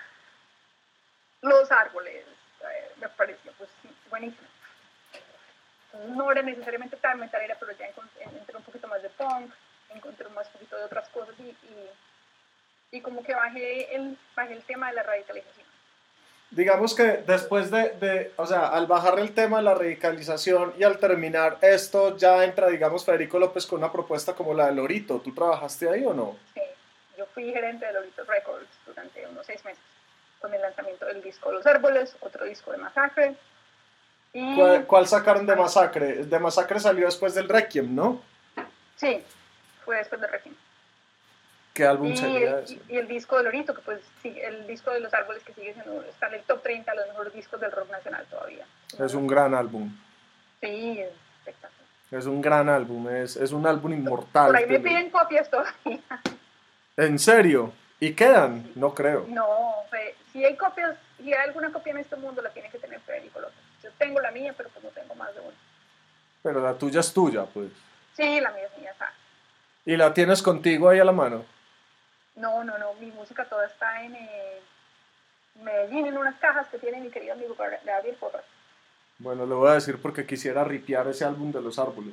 Los Árboles, eh, me pareció pues sí, buenísimo. Entonces no era necesariamente tan metalera, pero ya encontré, entré un poquito más de punk, encontré más un poquito de otras cosas y, y, y como que bajé el, bajé el tema de la radicalización. Digamos que después de, de, o sea, al bajar el tema de la radicalización y al terminar esto, ya entra, digamos, Federico López con una propuesta como la de Lorito. ¿Tú trabajaste ahí o no? Sí, yo fui gerente de Lorito Records durante unos seis meses, con el lanzamiento del disco Los Árboles, otro disco de Masacre. Y... ¿Cuál, ¿Cuál sacaron de Masacre? De Masacre salió después del Requiem, ¿no? Sí, fue después del Requiem. ¿Qué álbum y, sería ese? Y, y el disco de Lorito, que pues sí, el disco de Los Árboles, que sigue siendo, está en el top treinta de los mejores discos del rock nacional todavía. Es un gran álbum. Sí, es espectacular. Es un gran álbum, es, es un álbum inmortal. Por ahí me piden copias todavía. ¿En serio? ¿Y quedan? Sí. No creo. No, fe, si hay copias, si hay alguna copia en este mundo, la tiene que tener Federico López. Yo tengo la mía, pero pues no tengo más de una. Pero la tuya es tuya, pues. Sí, la mía es mía, ¿sabes? ¿Y la tienes contigo ahí a la mano? No, no, no, mi música toda está en eh, Medellín, en unas cajas que tiene mi querido amigo Gabriel Porras. Bueno, le voy a decir porque quisiera ripear ese álbum de Los Árboles.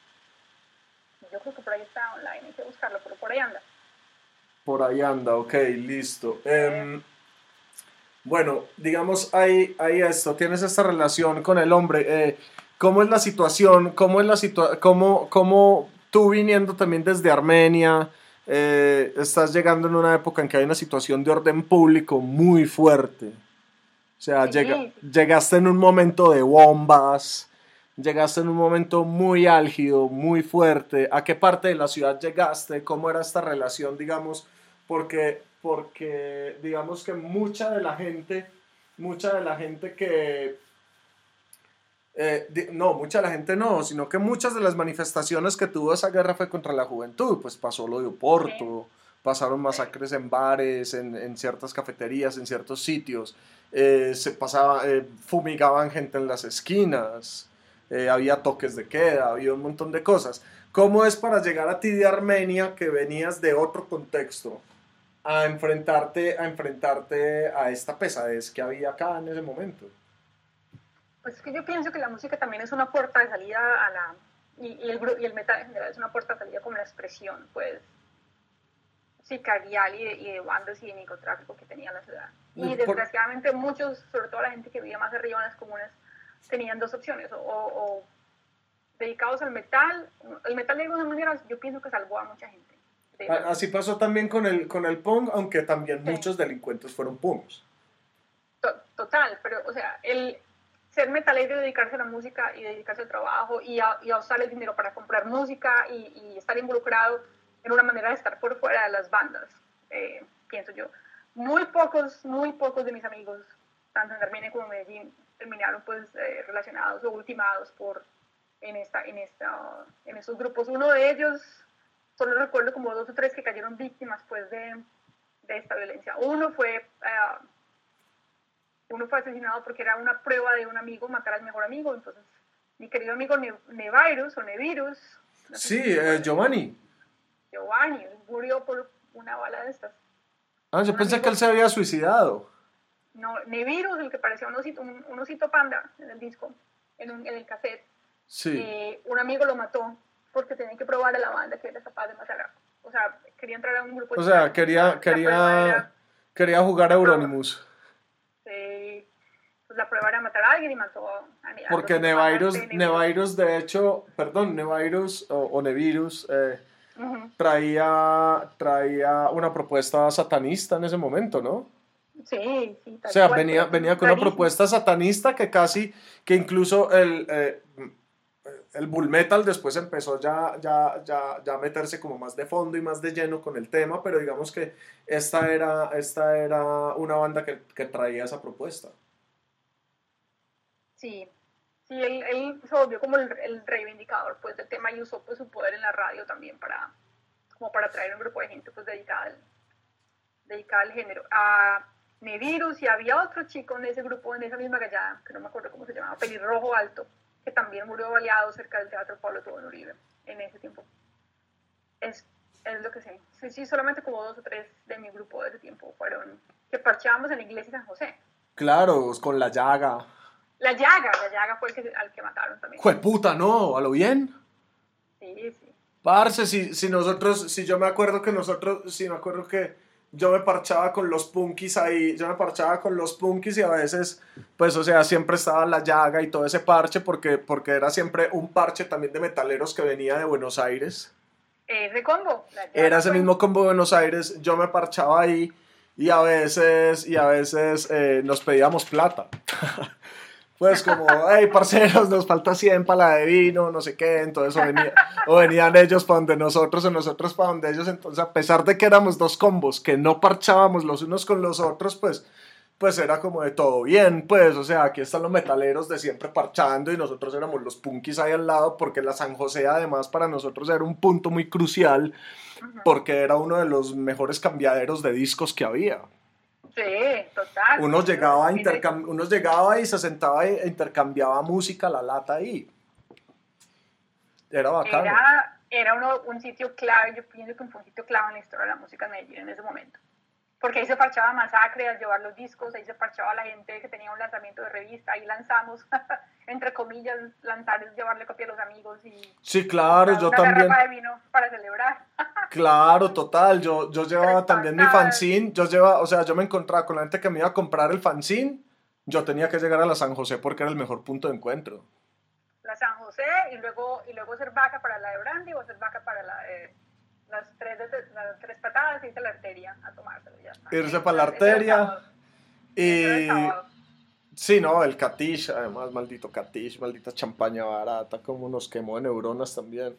Yo creo que por ahí está online, hay que buscarlo, pero por ahí anda. Por ahí anda, ok, listo. Eh, bueno, digamos, hay, hay esto, tienes esta relación con el hombre. Eh, ¿Cómo es la situación? ¿Cómo es la situación? ¿Cómo, cómo tú viniendo también desde Armenia, eh, estás llegando en una época en que hay una situación de orden público muy fuerte? O sea, Sí. llega, llegaste en un momento de bombas, llegaste en un momento muy álgido, muy fuerte. ¿A qué parte de la ciudad llegaste? ¿Cómo era esta relación, digamos? Porque, porque digamos que mucha de la gente, mucha de la gente que... Eh, di, no, mucha de la gente no, sino que muchas de las manifestaciones que tuvo esa guerra fue contra la juventud. Pues pasó lo de Oporto, sí. Pasaron masacres en bares, en, en ciertas cafeterías, en ciertos sitios. Eh, se pasaba, eh, fumigaban gente en las esquinas, eh, había toques de queda, había un montón de cosas. ¿Cómo es para llegar a ti de Armenia, que venías de otro contexto, a enfrentarte, a enfrentarte a esta pesadez que había acá en ese momento? Pues es que yo pienso que la música también es una puerta de salida a la... Y, y, el, y el metal en general es una puerta de salida como la expresión, pues, sicarial y de, y de bandas y de microtráfico que tenía la ciudad. Y desgraciadamente muchos, sobre todo la gente que vivía más arriba en las comunas, tenían dos opciones, o, o, o dedicados al metal. El metal de alguna manera yo pienso que salvó a mucha gente. Así pasó también con el, con el punk, aunque también sí. Muchos delincuentes fueron punks. Total, pero o sea, el ser metalero y dedicarse a la música y dedicarse al trabajo y a, y a usar el dinero para comprar música y, y estar involucrado en una manera de estar por fuera de las bandas, eh, pienso yo. Muy pocos, muy pocos de mis amigos, tanto en Armenia como en Medellín, terminaron pues eh, relacionados o ultimados por, en, esta, en, esta, en estos grupos. Uno de ellos, solo recuerdo como dos o tres que cayeron víctimas pues de, de esta violencia. Uno fue... Uh, uno fue asesinado porque era una prueba de un amigo matar al mejor amigo. Entonces, mi querido amigo ne Nevirus o Nevirus. No sé sí, si eh, Giovanni. Giovanni murió por una bala de estas. Ah, yo un pensé amigo, que él se había suicidado. No, Nevirus, el que parecía un osito, un, un osito panda en el disco, en, un, en el cassette. Sí. Eh, un amigo lo mató porque tenía que probar a la banda que era capaz de matar a. O sea, quería entrar a un grupo. O sea, quería, quería, era, quería jugar a Euronymous. Eh, pues la prueba era matar a alguien y mató a, a porque Nevirus, Nevirus de hecho, perdón, Nevirus o, o Nevirus eh, uh-huh. traía, traía una propuesta satanista en ese momento, ¿no? Sí, sí. O sea, venía, venía con una propuesta satanista que casi, que incluso el, eh, el Bull Metal después empezó ya, ya, ya, ya a meterse como más de fondo y más de lleno con el tema, pero digamos que esta era, esta era una banda que, que traía esa propuesta. Sí, sí, él, él se volvió como el, el reivindicador pues, del tema y usó pues, su poder en la radio también para, como para traer un grupo de gente pues, dedicada, al, dedicada al género. A Nevirus y había otro chico en ese grupo, en esa misma gallada, que no me acuerdo cómo se llamaba, Pelirrojo Alto, que también murió baleado cerca del Teatro Pablo Tobón Uribe en ese tiempo. Es, es lo que sé. Sí, sí, solamente como dos o tres de mi grupo de ese tiempo fueron que parchábamos en la iglesia de San José. Claro, con La Llaga. La Llaga, La Llaga fue el que, al que mataron también. ¡Jueputa, no! ¿A lo bien? Sí, sí. Parce, si, si nosotros, si yo me acuerdo que nosotros, si me acuerdo que yo me parchaba con los punkis ahí, yo me parchaba con los punkis y a veces, pues, o sea, siempre estaba La Llaga y todo ese parche porque, porque era siempre un parche también de metaleros que venía de Buenos Aires. Ese combo. Era ese mismo combo de Buenos Aires, yo me parchaba ahí y a veces, y a veces eh, nos pedíamos plata. Pues como, hey, parceros, nos falta cien para la de vino, no sé qué, entonces o, venía, o venían ellos para donde nosotros o nosotros para donde ellos, entonces a pesar de que éramos dos combos, que no parchábamos los unos con los otros, pues, pues era como de todo bien, pues, o sea, aquí están los metaleros de siempre parchando y nosotros éramos los punkis ahí al lado, porque la San José además para nosotros era un punto muy crucial, porque era uno de los mejores cambiaderos de discos que había. Sí, total. Uno llegaba, intercambi- uno llegaba y se sentaba e intercambiaba música, la lata ahí. Era bacano. Era, era uno, un sitio clave, yo pienso que fue un sitio clave en la historia de la música en Medellín en ese momento. Porque ahí se parchaba Masacre al llevar los discos, ahí se parchaba la gente que tenía un lanzamiento de revista, ahí lanzamos, entre comillas, lanzar es llevarle copia a los amigos y... Sí, claro, yo una también. Una de vino para celebrar. Claro, total, yo, yo llevaba también mi fanzine, yo llevaba, o sea, yo me encontraba con la gente que me iba a comprar el fanzine, yo tenía que llegar a la San José porque era el mejor punto de encuentro. La San José y luego, y luego ser vaca para la de Brandy o ser vaca para la de... Las tres, las tres patadas y irse a la arteria a tomárselo, ya está. Irse para la arteria y... Sí, no, el Catish, además, maldito Catish, maldita champaña barata, como nos quemó de neuronas también.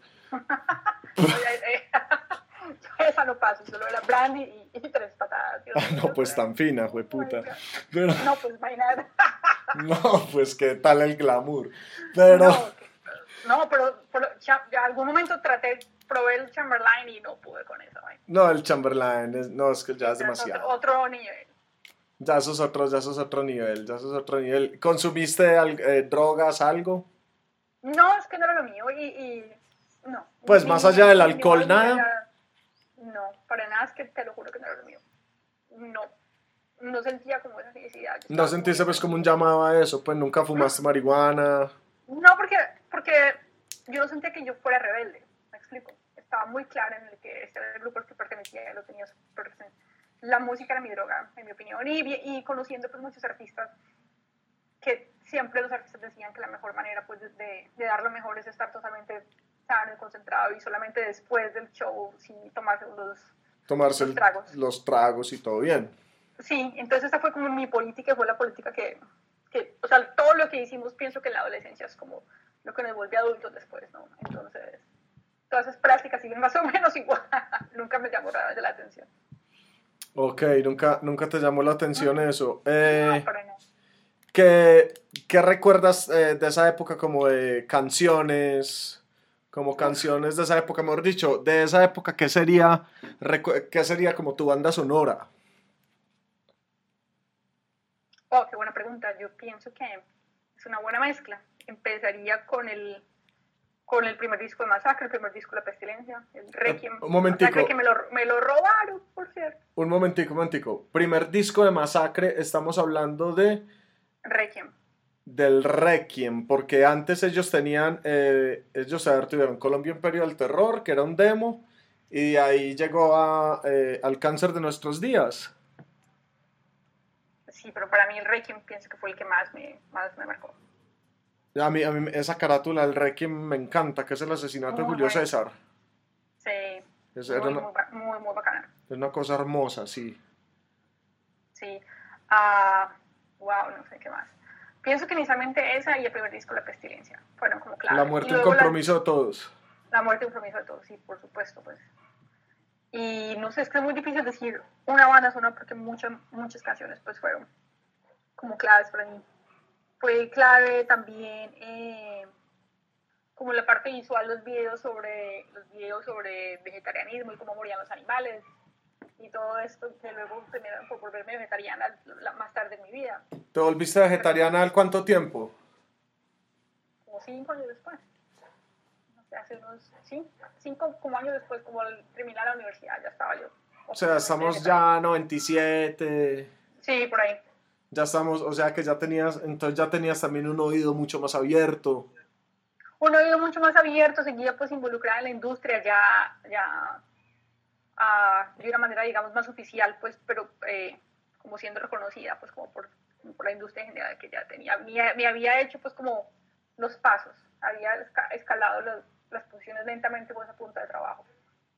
Esa no pasa, solo la Brandy y, y tres patadas. Ah, no, pues tan fina, jueputa. Pero... No, pues imagínate. No, pues qué tal el glamour. Pero... No, no pero, pero ya, ya algún momento traté... probé el Chamberlain y no pude con eso. ¿eh? No, el Chamberlain, es, no, es que ya es demasiado. Otro, otro nivel. Ya eso es otro, ya eso es otro nivel, ya eso es otro nivel. ¿Consumiste eh, drogas, algo? No, es que no era lo mío y, y no. Pues ni, más ni, allá ni, del ni, alcohol, ni, nada. Era, no, para nada, es que te lo juro que no era lo mío. No, no sentía como esa felicidad. No sentiste pues como un llamado a eso, pues nunca fumaste no. marihuana. No, porque, porque yo no sentía que yo fuera rebelde, me explico. Estaba muy clara en el que este era el grupo al que pertenecía, lo tenía súper presente. La música era mi droga, en mi opinión, y, y conociendo pues muchos artistas, que siempre los artistas decían que la mejor manera pues de, de dar lo mejor es estar totalmente sano y concentrado y solamente después del show sí tomarse los, tomarse los tragos. El, los tragos y todo bien. Sí, entonces esa fue como mi política, fue la política que, que, o sea, todo lo que hicimos pienso que en la adolescencia es como lo que nos vuelve adultos después, ¿no? Entonces, todas esas prácticas siguen más o menos igual, nunca me llamó realmente la atención. Ok, nunca, nunca te llamó la atención no. eso. Eh, no, pero no. ¿qué, ¿Qué recuerdas eh, de esa época como de canciones? Como canciones de esa época, mejor dicho, de esa época, ¿qué sería, qué sería como tu banda sonora? Oh, qué buena pregunta. Yo pienso que es una buena mezcla. Empezaría con el, con el primer disco de Masacre, el primer disco de La Pestilencia, el Requiem. Un momentico. Masacre que me lo, me lo robaron, por cierto. Un momentico, un momentico. Primer disco de Masacre, estamos hablando de... Requiem. Del Requiem, porque antes ellos tenían, eh, ellos a ver, tuvieron Colombia Imperio del Terror, que era un demo, y de ahí llegó a, eh, al Cáncer de Nuestros Días. Sí, pero para mí el Requiem pienso que fue el que más me, más me marcó. A mí, a mí esa carátula del Requiem me encanta, que es el asesinato muy de Julio bueno. César. Sí, es, muy, una, muy, muy, muy bacana. Es una cosa hermosa, sí. Sí, uh, wow, no sé qué más. pienso que inicialmente esa y el primer disco, La Pestilencia, fueron como clave. La muerte y un compromiso la, de todos. La muerte y un compromiso de todos, sí, por supuesto, pues. Y no sé, es que es muy difícil decir una banda sonora porque muchas, muchas canciones pues fueron como claves para mí. Fue clave también eh, como la parte visual, los videos sobre los videos sobre vegetarianismo y cómo morían los animales y todo esto, que luego terminaron por volverme vegetariana más tarde en mi vida. ¿Te volviste vegetariana al cuánto tiempo? Como cinco años después. No sé, hace unos cinco, cinco como años después, como al terminar la universidad, ya estaba yo. O sea, estamos ya noventa y siete. Sí, por ahí. Ya estamos, o sea que ya tenías, entonces ya tenías también un oído mucho más abierto. Un oído mucho más abierto, seguía pues involucrada en la industria ya, ya uh, de una manera digamos más oficial, pues, pero eh, como siendo reconocida pues como por, como por la industria en general que ya tenía. Me, me había hecho pues como los pasos, había escalado los, las posiciones lentamente con esa punta de trabajo.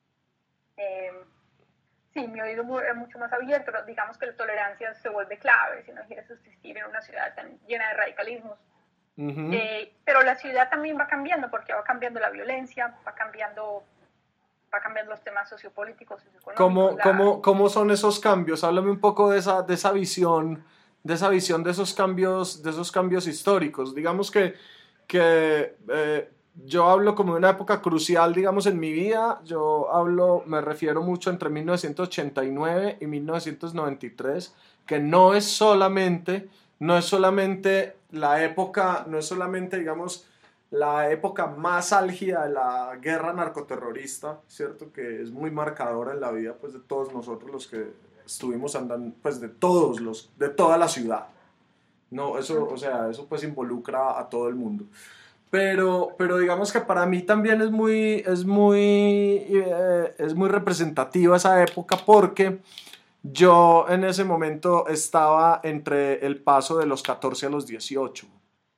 Eh, Sí, mi oído es mucho más abierto, digamos que la tolerancia se vuelve clave si no quieres subsistir en una ciudad tan llena de radicalismos. Uh-huh. Eh, pero la ciudad también va cambiando porque va cambiando la violencia, va cambiando, va cambiando los temas sociopolíticos, socioeconómicos. ¿Cómo, la... cómo, ¿Cómo son esos cambios? Háblame un poco de esa, de esa visión, de esa visión de esos cambios, de esos cambios históricos. Digamos que, que eh, yo hablo como de una época crucial, digamos, en mi vida. Yo hablo, me refiero mucho entre mil novecientos ochenta y nueve y mil novecientos noventa y tres, que no es solamente, no es solamente la época, no es solamente, digamos, la época más álgida de la guerra narcoterrorista, ¿cierto? Que es muy marcadora en la vida, pues, de todos nosotros los que estuvimos andando, pues, de todos los, de toda la ciudad. No, eso, o sea, eso pues involucra a todo el mundo. Pero, pero digamos que para mí también es muy, es muy, eh, es muy representativa esa época porque yo en ese momento estaba entre el paso de los catorce a los dieciocho.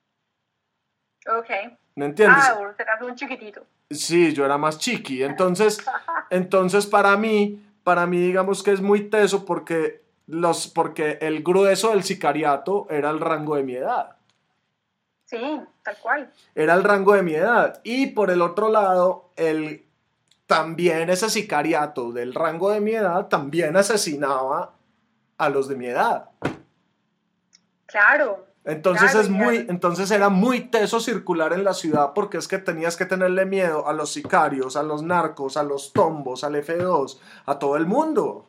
Ok. ¿Me entiendes? Ah, vos eras un chiquitito. Sí, yo era más chiqui. Entonces, entonces para mí, para mí digamos que es muy teso porque, los, porque el grueso del sicariato era el rango de mi edad. Sí, tal cual. Era el rango de mi edad. Y por el otro lado, el, también ese sicariato del rango de mi edad también asesinaba a los de mi edad. Claro. Entonces, claro, es muy, entonces era muy teso circular en la ciudad porque es que tenías que tenerle miedo a los sicarios, a los narcos, a los tombos, al F dos, a todo el mundo.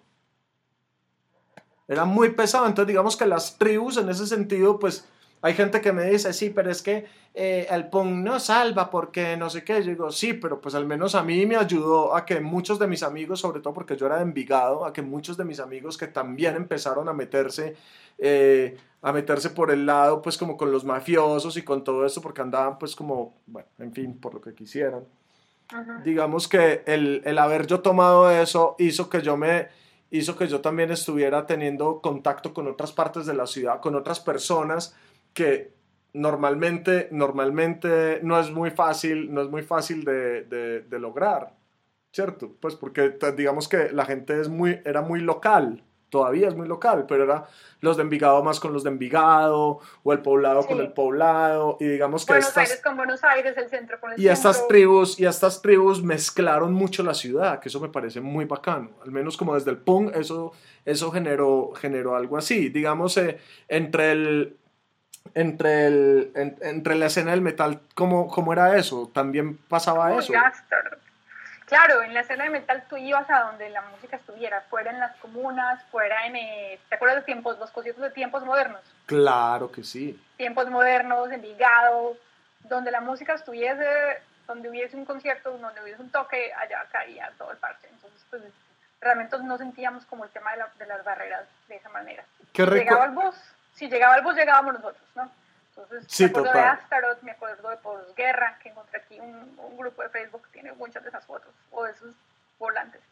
Era muy pesado. Entonces digamos que las tribus en ese sentido, pues hay gente que me dice, sí, pero es que eh, el punk no salva porque no sé qué. Yo digo, sí, pero pues al menos a mí me ayudó a que muchos de mis amigos, sobre todo porque yo era de Envigado, a que muchos de mis amigos que también empezaron a meterse, eh, a meterse por el lado, pues como con los mafiosos y con todo eso, porque andaban pues como, bueno, en fin, por lo que quisieran. Uh-huh. Digamos que el, el haber yo tomado eso hizo que yo me... hizo que yo también estuviera teniendo contacto con otras partes de la ciudad, con otras personas que normalmente, normalmente no es muy fácil, no es muy fácil de, de, de lograr, ¿cierto? Pues porque digamos que la gente es muy, era muy local, todavía es muy local, pero era los de Envigado más con los de Envigado, o el poblado sí. con el poblado, y digamos que Buenos estas, Aires con Buenos Aires, el centro con el y centro. estas tribus, y estas tribus mezclaron mucho la ciudad, que eso me parece muy bacano, al menos como desde el punk, eso, eso generó, generó algo así, digamos, eh, entre el... Entre, el, en, entre la escena del metal, ¿cómo, cómo era eso? ¿También pasaba Uy, eso? Gaster. Claro, en la escena de metal tú ibas a donde la música estuviera, fuera en las comunas, fuera en... Eh, ¿te acuerdas de tiempos, los conciertos de tiempos modernos? Claro que sí. Tiempos modernos, Envigado, donde la música estuviese, donde hubiese un concierto, donde hubiese un toque, allá caía todo el parche. Entonces, pues, realmente no sentíamos como el tema de, la, de las barreras de esa manera. ¿Qué si llegaba el bus, si llegaba el bus, llegábamos nosotros, ¿no? Entonces, sí, me acuerdo total. de Astaroth, me acuerdo de Posguerra, que encontré aquí un, un grupo de Facebook que tiene muchas de esas fotos, o de esos volantes.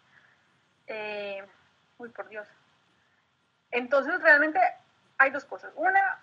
Eh, uy, por Dios. Entonces, realmente hay dos cosas. Una,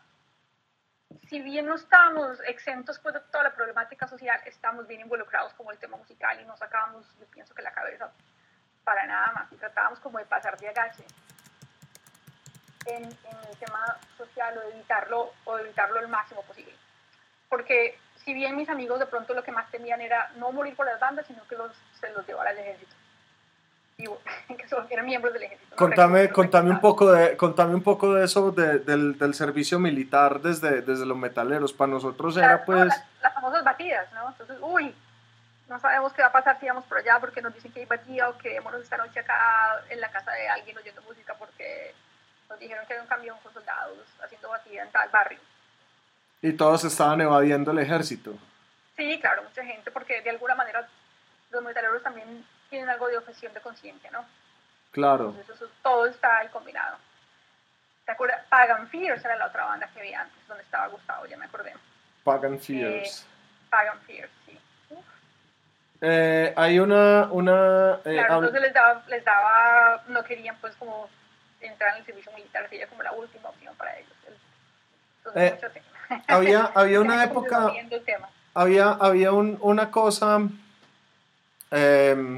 si bien no estábamos exentos pues, de toda la problemática social, estábamos bien involucrados como el tema musical y no sacábamos, yo pienso que la cabeza para nada más, tratábamos como de pasar de agache. en, en el tema social o de evitarlo, o de evitarlo el máximo posible. Porque si bien mis amigos de pronto lo que más temían era no morir por las bandas, sino que los, se los llevara el ejército. Y, que son, eran miembros del ejército. ¿No? Contame, contame, un poco de, contame un poco de eso, de, del, del servicio militar desde, desde los metaleros. Para nosotros era las, pues... No, las, las famosas batidas, ¿no? Entonces, uy, no sabemos qué va a pasar si vamos por allá porque nos dicen que hay batida o quedémonos esta noche acá en la casa de alguien oyendo música porque nos dijeron que hay un camión con soldados haciendo batida en tal barrio. Y todos estaban evadiendo el ejército. Sí, claro, mucha gente, porque de alguna manera los metaleros también tienen algo de objeción de conciencia, ¿no? Claro. Entonces eso, todo está ahí combinado. ¿Te acuerdas? Pagan Fears era la otra banda que había antes, donde estaba Gustavo, ya me acordé. Pagan Fears. Eh, Pagan Fears, sí. Eh, hay una... una eh, claro, entonces les daba, les daba, no querían pues como entrar en el servicio militar, sería como la última opción para ellos. Entonces, eh, mucho tema. Había, había una época... Había, había un, una cosa... Eh,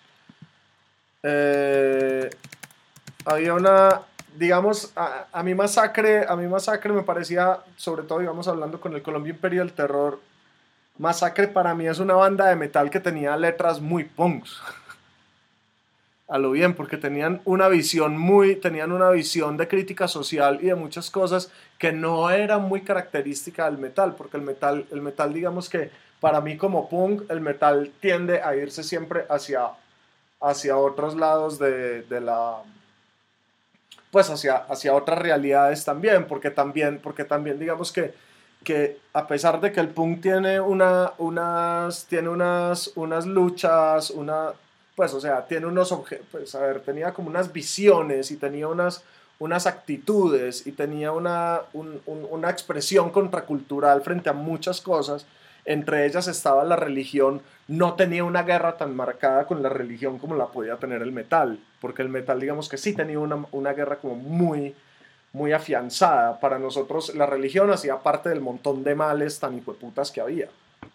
eh, había una... Digamos, a, a mí Masacre, a mí Masacre me parecía, sobre todo, digamos, hablando con el Colombia Imperio del Terror, Masacre para mí es una banda de metal que tenía letras muy punks. A lo bien, porque tenían una visión muy, tenían una visión de crítica social y de muchas cosas que no era muy característica del metal, porque el metal, el metal, digamos que para mí como punk, el metal tiende a irse siempre hacia, hacia otros lados de, de la... pues hacia, hacia otras realidades también, porque también, porque también digamos que, que a pesar de que el punk tiene, una, unas, tiene unas, unas luchas, una, pues o sea, tiene unos objetos, pues a ver, tenía como unas visiones y tenía unas, unas actitudes y tenía una, un, un, una expresión contracultural frente a muchas cosas. Entre ellas estaba la religión, no tenía una guerra tan marcada con la religión como la podía tener el metal, porque el metal digamos que sí tenía una, una guerra como muy, muy afianzada. Para nosotros la religión hacía parte del montón de males tan hijueputas que había.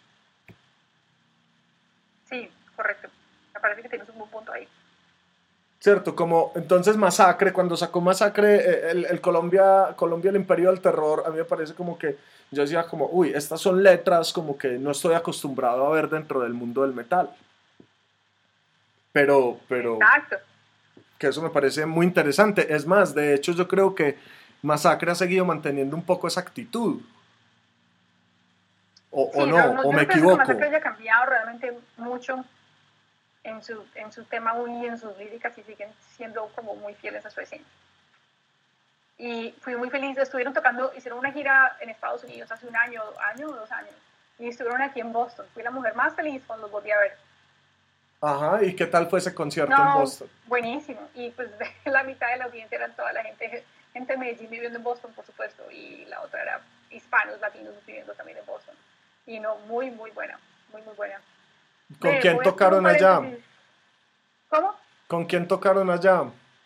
Sí, correcto. Me parece que tienes un buen punto ahí. Cierto, como entonces Masacre, cuando sacó Masacre, el, el Colombia, Colombia, el Imperio del Terror, a mí me parece como que yo decía como, uy, estas son letras como que no estoy acostumbrado a ver dentro del mundo del metal. Pero, pero, Exacto. que eso me parece muy interesante. Es más, de hecho yo creo que Masacre ha seguido manteniendo un poco esa actitud. O, sí, o no, no, o yo me no equivoco. Que Masacre haya cambiado realmente mucho en su, en su tema y en sus líricas y siguen siendo como muy fieles a su esencia. Y fui muy feliz, estuvieron tocando, hicieron una gira en Estados Unidos hace un año, año o dos años, y estuvieron aquí en Boston. Fui la mujer más feliz cuando los volví a ver. Ajá, ¿y qué tal fue ese concierto no, en Boston? Buenísimo, y pues la mitad de la audiencia eran toda la gente, gente de Medellín viviendo en Boston, por supuesto, y la otra era hispanos, latinos viviendo también en Boston. Y no, muy, muy buena, muy, muy buena. ¿Con quién Voy tocaron allá? ¿Cómo? ¿Con quién tocaron allá?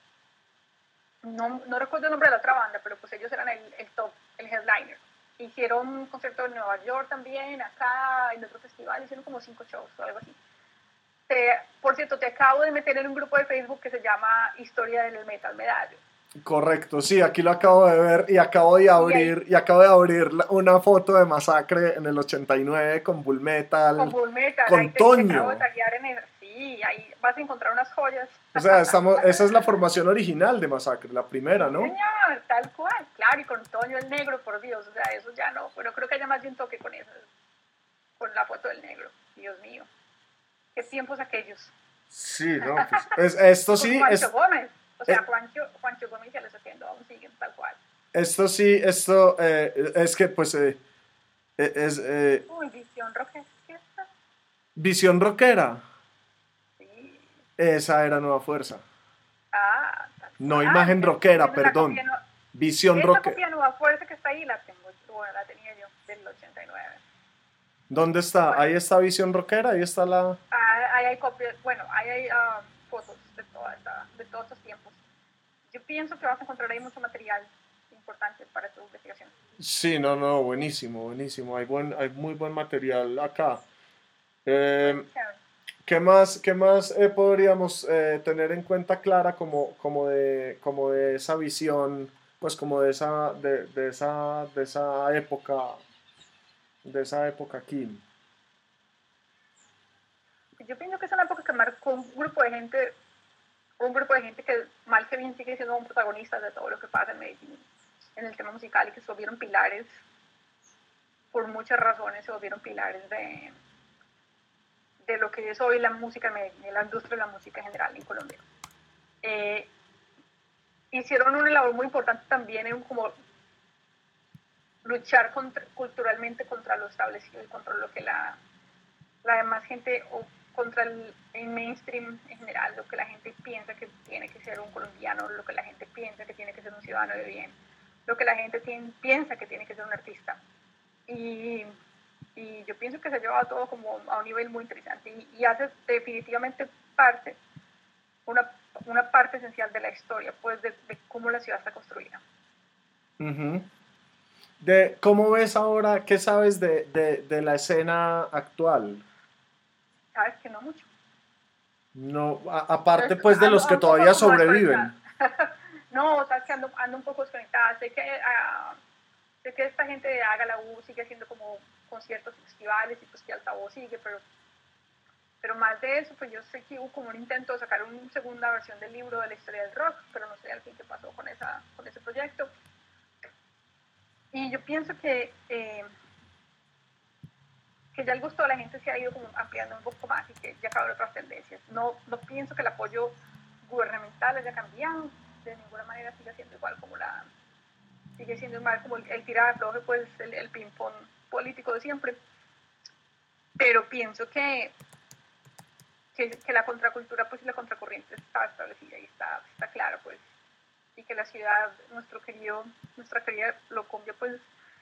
No, no recuerdo el nombre de la otra banda, pero pues ellos eran el, el top, el headliner. Hicieron un concierto en Nueva York también, acá, en otro festival, hicieron como cinco shows o algo así. Te, por cierto, te acabo de meter en un grupo de Facebook que se llama Historia del Metal Medallo. Correcto, sí, aquí lo acabo de ver y acabo de abrir, y, y acabo de abrir una foto de Masacre en el ochenta y nueve con Bull Metal. Con Bull Metal, con ahí te, Toño. te acabo de taguear en el, sí, ahí vas a encontrar unas joyas. O sea, estamos, esa es la formación original de Masacre, la primera, ¿no? Señor, tal cual, claro, y con Toño el negro, por Dios, o sea, eso ya no, pero creo que haya más de un toque con eso, con la foto del negro, Dios mío, qué tiempos aquellos. Sí, no, pues es, esto sí Juancho es... Gómez, o sea, eh, Juancho, Juancho Gómez y Alex Oquendo aún siguen tal cual. Esto sí, esto eh, es que pues eh, es... Eh, Uy, Visión Rockera. Visión Rockera. Sí. Esa era Nueva Fuerza. Ah, no ah, Imagen Rockera, perdón. No, Visión Rockera. Esa copia Nueva Fuerza que está ahí la tengo, bueno, la tenía yo del ochenta y nueve. ¿Dónde está? Bueno, ahí está Visión Rockera, ahí está la... Ahí hay copias, bueno, ahí hay uh, fotos de, toda esta, de todos estos tiempos. Yo pienso que vas a encontrar ahí mucho material importante para tu investigación. Sí, no, no, buenísimo, buenísimo. Hay, buen, hay muy buen material acá. Eh, ¿Qué más, qué más eh, podríamos eh, tener en cuenta, Clara, como, como, de, como de esa visión pues como de esa, de, de esa, de esa época, de esa época aquí. Yo pienso que es una época que marcó un grupo de gente, un grupo de gente que mal que bien sigue siendo un protagonista de todo lo que pasa en Medellín, en el tema musical, y que se volvieron pilares, por muchas razones se volvieron pilares de, de lo que es hoy la música en Medellín, la industria de la música en general en Colombia. Eh, hicieron una labor muy importante también en como luchar contra, culturalmente contra lo establecido y contra lo que la, la demás gente, o contra el, el mainstream en general, lo que la gente piensa que tiene que ser un colombiano, lo que la gente piensa que tiene que ser un ciudadano de bien, lo que la gente tiene, piensa que tiene que ser un artista. Y, y yo pienso que se ha llevado todo como a un nivel muy interesante y, y hace definitivamente parte, una, una parte esencial de la historia, pues de, de cómo la ciudad está construida. Uh-huh. De, ¿cómo ves ahora, qué sabes de, de, de la escena actual? Sabes que no mucho. No, a, aparte Entonces, pues de ando, los que ando un poco todavía como sobreviven. desconectada. No, sabes que ando, ando un poco desconectada. Sé que, uh, sé que esta gente de Haga la U sigue haciendo como conciertos, festivales, y pues que Altavoz sigue, pero, pero más de eso, pues yo sé que hubo como un intento de sacar una segunda versión del libro de la historia del rock, pero no sé al fin qué pasó con, esa, con ese proyecto. Y yo pienso que, eh, que ya el gusto de la gente se ha ido como ampliando un poco más y que ya acabaron otras tendencias. No, no pienso que el apoyo gubernamental haya cambiado, de ninguna manera sigue siendo igual como la, sigue siendo igual como el, el tira de afloje, pues el, el ping-pong político de siempre. Pero pienso que, que, que la contracultura pues y la contracorriente está establecida y está, está claro, pues, y que la ciudad, nuestro querido, nuestra querida Colombia, pues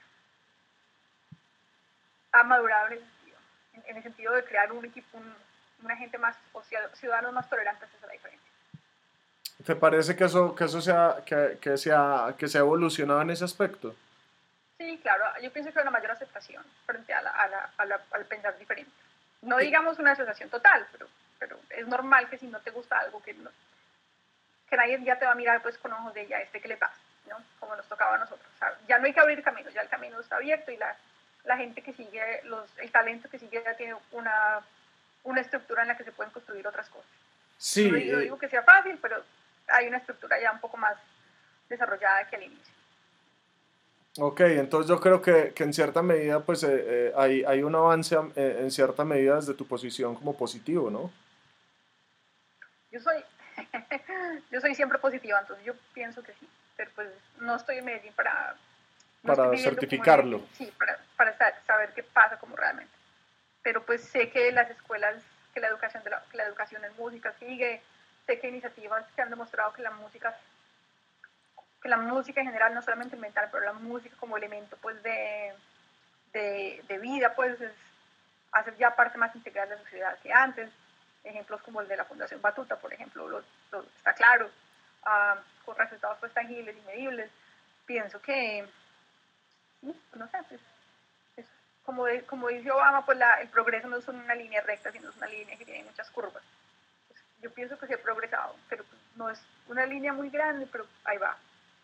ha madurado en ese sentido, en, en el sentido de crear un equipo, un, una gente más, o ciudadanos más tolerantes, esa es la diferencia. ¿Te parece que eso, que eso sea, que, que sea, que se ha evolucionado en ese aspecto? Sí, claro, yo pienso que hay una mayor aceptación frente a la, a la, a la, al pensar diferente. No Y- digamos una aceptación total, pero, pero es normal que si no te gusta algo, que, no, que nadie ya te va a mirar pues con ojos de ya este que le pasa, ¿no? Como nos tocaba a nosotros. O sea, ya no hay que abrir camino, ya el camino está abierto y la, la gente que sigue, los, el talento que sigue ya tiene una, una estructura en la que se pueden construir otras cosas. Sí, No digo, no eh, digo que sea fácil, pero hay una estructura ya un poco más desarrollada que al inicio. ok, entonces yo creo que, que en cierta medida pues eh, eh, hay, hay un avance eh, en cierta medida desde tu posición como positivo, ¿no? Yo soy, yo soy siempre positiva, entonces yo pienso que sí, pero pues no estoy en Medellín para, no estoy Para viviendo como en certificarlo. Medellín, sí, para, para saber qué pasa como realmente. Pero pues sé que las escuelas, que la educación, de la, que la educación en música sigue, sé que hay iniciativas que han demostrado que la música, que la música en general, no solamente mental, pero la música como elemento pues de, de, de vida, pues es hacer ya parte más integral de la sociedad que antes. Ejemplos como el de la Fundación Batuta, por ejemplo, lo, lo, está claro, uh, con resultados pues tangibles y medibles. Pienso que, sí, no sé, pues, es, como, de, como dice Obama, pues la, el progreso no es una línea recta, sino es una línea que tiene muchas curvas. Pues, yo pienso que se ha progresado, pero pues, no es una línea muy grande, pero ahí va.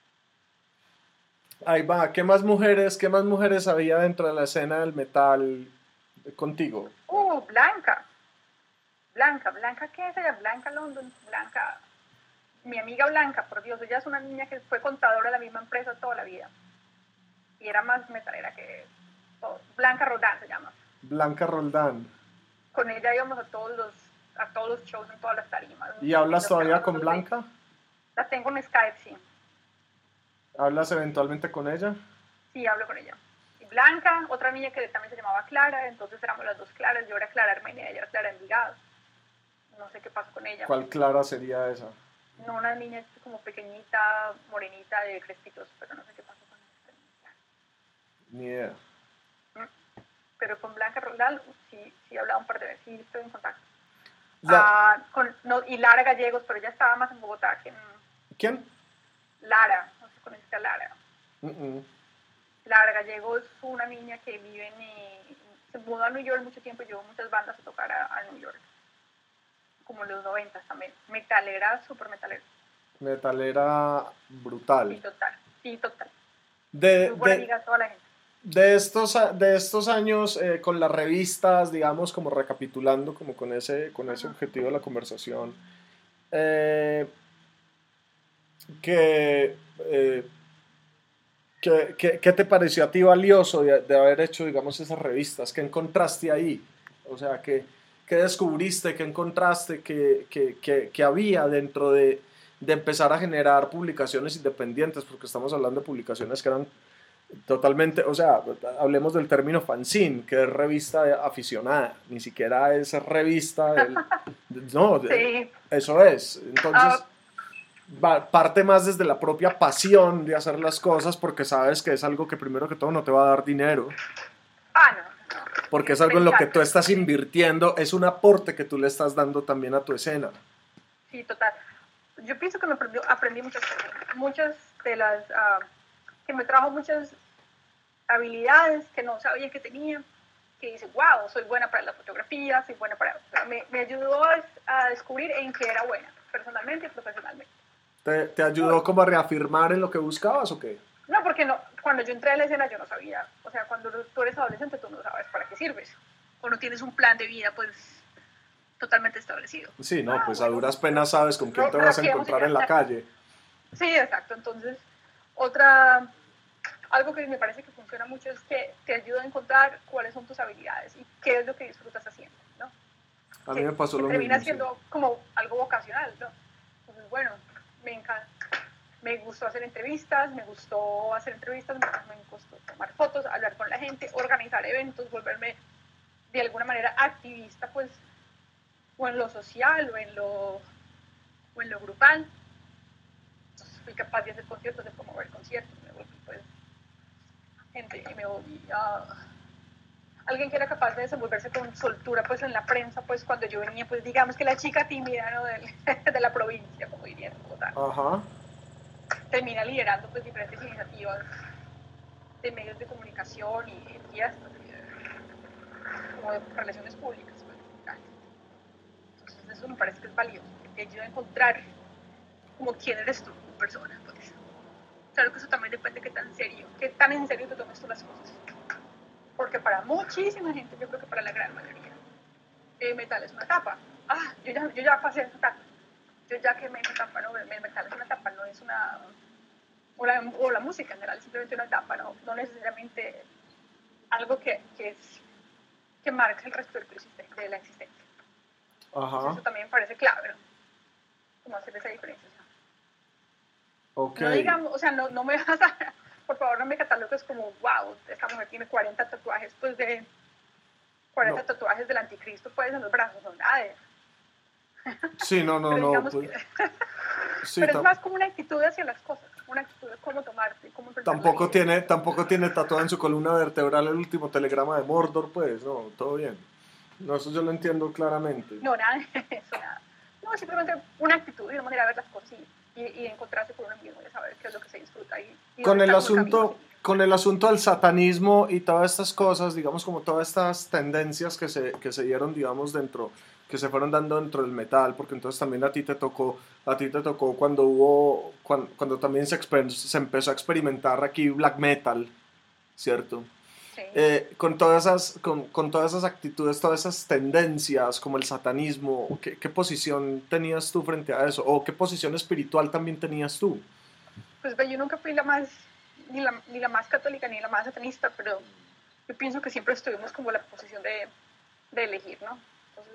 Ahí va, ¿qué más mujeres, qué más mujeres había dentro de la escena del metal contigo? Uh, Blanca, Blanca, Blanca, ¿qué es ella? Blanca London, Blanca, mi amiga Blanca, por Dios, ella es una niña que fue contadora de la misma empresa toda la vida. Y era más metalera que todo. Blanca Rodán se llama. Blanca Roldán. Con ella íbamos a todos los, a todos los shows en todas las tarimas, ¿Y en hablas los todavía con carnavales de... Blanca? La tengo en Skype, sí. ¿Hablas eventualmente con ella? Sí, hablo con ella. Y Blanca, otra niña que también se llamaba Clara, entonces éramos las dos Claras, yo era Clara Armenia, ella era Clara Envigado. No sé qué pasó con ella. ¿Cuál Clara sería esa? No, una niña como pequeñita, morenita, de crespitos, pero no sé qué pasó con ella. Ni idea. Pero con Blanca Roldán sí, sí he hablado un par de veces, sí estoy en contacto. La... Uh, con, no, y Lara Gallegos, pero ella estaba más en Bogotá que en... ¿Quién? Lara, no sé si conociste a Lara. Uh-uh. Lara Gallegos fue una niña que vive en... Eh, se mudó a New York mucho tiempo y llevó muchas bandas a tocar a, a New York. Como en los noventas también. Metalera, súper metalera. Metalera brutal. Sí, total. Sí, total. De, Muy buena de, amiga de toda la gente. de, estos, a- de estos años eh, con las revistas, digamos, como recapitulando, como con ese, con ese Ajá. objetivo de la conversación, eh, que, eh, ¿Qué, qué, qué te pareció a ti valioso de, de haber hecho, digamos, esas revistas? ¿Qué encontraste ahí? O sea, ¿qué, qué descubriste? ¿Qué encontraste que, que, que, que había dentro de, de empezar a generar publicaciones independientes? Porque estamos hablando de publicaciones que eran totalmente, o sea, hablemos del término fanzine, que es revista aficionada, ni siquiera es revista del... No, de- Sí. eso es. Ah, Entonces va- parte más desde la propia pasión de hacer las cosas porque sabes que es algo que primero que todo no te va a dar dinero, ah, no, no. porque es Me algo en lo que tú encanta. estás Sí, invirtiendo, es un aporte que tú le estás dando también a tu escena. sí, total. Yo pienso que me aprendió, aprendí muchas cosas. Muchas de las... Uh, que me trajo muchas habilidades que no sabía que tenía. Que dice, wow, soy buena para la fotografía, soy buena para... Me, me ayudó a, a descubrir en qué era buena, personalmente y profesionalmente. ¿Te, te ayudó Uy, como a reafirmar en lo que buscabas o qué? no, porque no, cuando yo entré a la escena yo no sabía, o sea, cuando tú eres adolescente tú no sabes para qué sirves, o no tienes un plan de vida pues totalmente establecido. Sí, no, Ah, pues a bueno, duras penas sabes con quién ro te vas a raqueamos y encontrar en ya. la calle. Sí, exacto, entonces otra, algo que me parece que funciona mucho es que te ayuda a encontrar cuáles son tus habilidades y qué es lo que disfrutas haciendo, ¿no? A mí Que, me pasó que lo termina mismo, sí. siendo como algo vocacional, ¿no? Entonces, bueno, me encanta. Me gustó hacer entrevistas, me gustó hacer entrevistas, me, me gustó tomar fotos, hablar con la gente, organizar eventos, volverme de alguna manera activista, pues, o en lo social o en lo, o en lo grupal. Entonces fui capaz de hacer conciertos, de promover conciertos, me volví, pues, gente, y me volví a... alguien que era capaz de desenvolverse con soltura, pues, en la prensa, pues, cuando yo venía, pues, digamos que la chica tímida, ¿no? de, de la provincia, como dirían en Bogotá. Ajá. Termina liderando, pues, diferentes iniciativas de medios de comunicación y de fiestas, como de relaciones públicas. Pues, entonces eso me parece que es valioso, que te ayuda a encontrar como quién eres tú como persona. Pues. Claro que eso también depende de qué tan serio, qué tan en serio te tomes tú las cosas. Porque para muchísima gente, yo creo que para la gran mayoría, el metal es una etapa. Ah, yo ya, yo ya pasé esa etapa. Yo ya quemé esa etapa, no, el metal es una etapa, no es una... O la, o la música en general, es simplemente una etapa, no, no necesariamente algo que, que, es, que marca el resto de la existencia. Entonces Ajá. eso también me parece clave, ¿no? Como hacer esa diferencia. Ok. No digamos, o sea, no, no me vas a, por favor, no me catalogues como, wow, esta mujer tiene cuarenta tatuajes, pues de cuarenta No. tatuajes del anticristo, pues en los brazos, no, nada de eso. Sí, no, no, Pero no. digamos Pues, que, sí, pero es tam- más como una actitud hacia las cosas, una actitud de cómo tomarte, cómo enfrentar la tampoco vida. tiene, tampoco tiene tatuado en su columna vertebral el último telegrama de Mordor, pues, no, todo bien. No, eso yo lo entiendo claramente. No, nada de eso, nada. No, simplemente una actitud y una manera de ver las cosas y, y, y encontrarse con uno mismo y de saber qué es lo que se disfruta y, y Con dónde el está como el camino a asunto, seguir. con el asunto del satanismo y todas estas cosas, digamos, como todas estas tendencias que se, que se dieron, digamos, dentro, que se fueron dando dentro del metal, porque entonces también a ti te tocó, a ti te tocó cuando hubo, cuando, cuando también se, exper- se empezó a experimentar aquí black metal, ¿cierto? Sí. Eh, con, todas esas, con, con todas esas actitudes, todas esas tendencias, como el satanismo, ¿qué, ¿qué posición tenías tú frente a eso? ¿O qué posición espiritual también tenías tú? Pues yo nunca fui la más, ni la, ni la más católica ni la más satanista, pero yo pienso que siempre estuvimos como en la posición de, de elegir, ¿no? Entonces,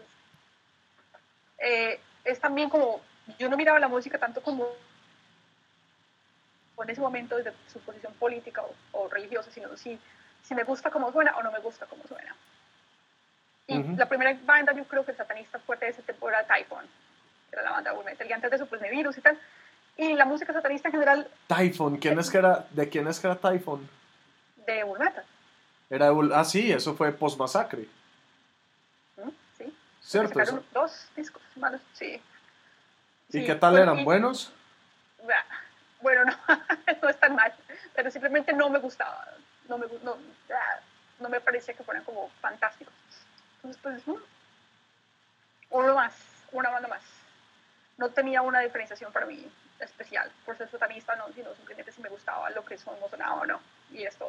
eh, es también como, yo no miraba la música tanto como en ese momento desde su posición política o, o religiosa, sino si, si me gusta cómo suena o no me gusta cómo suena. Y Ujú. la primera banda, yo creo que el satanista fuerte de ese tiempo era Typhon, que era la banda de metal, y antes de eso, pues Nevirus y tal. Y la música satanista en general, Typhon, ¿quién es que era, ¿de quién es que era Typhon? de Bull Metal. Era de, ah, sí, eso fue post masacre, ¿Mm? Sí, porque ¿cierto? Eso. sacaron dos discos malos, sí. ¿Y qué Sí, tal pues, eran? y, ¿Buenos? bueno, no, no es tan mal, pero simplemente no me gustaba, no me, no, no me parecía que fueran como fantásticos. Entonces, pues, ¿no? Uno más, una banda más. No tenía una diferenciación para mí. especial por ser satanista, no, sino simplemente si me gustaba lo que eso sonaba o no, y es todo.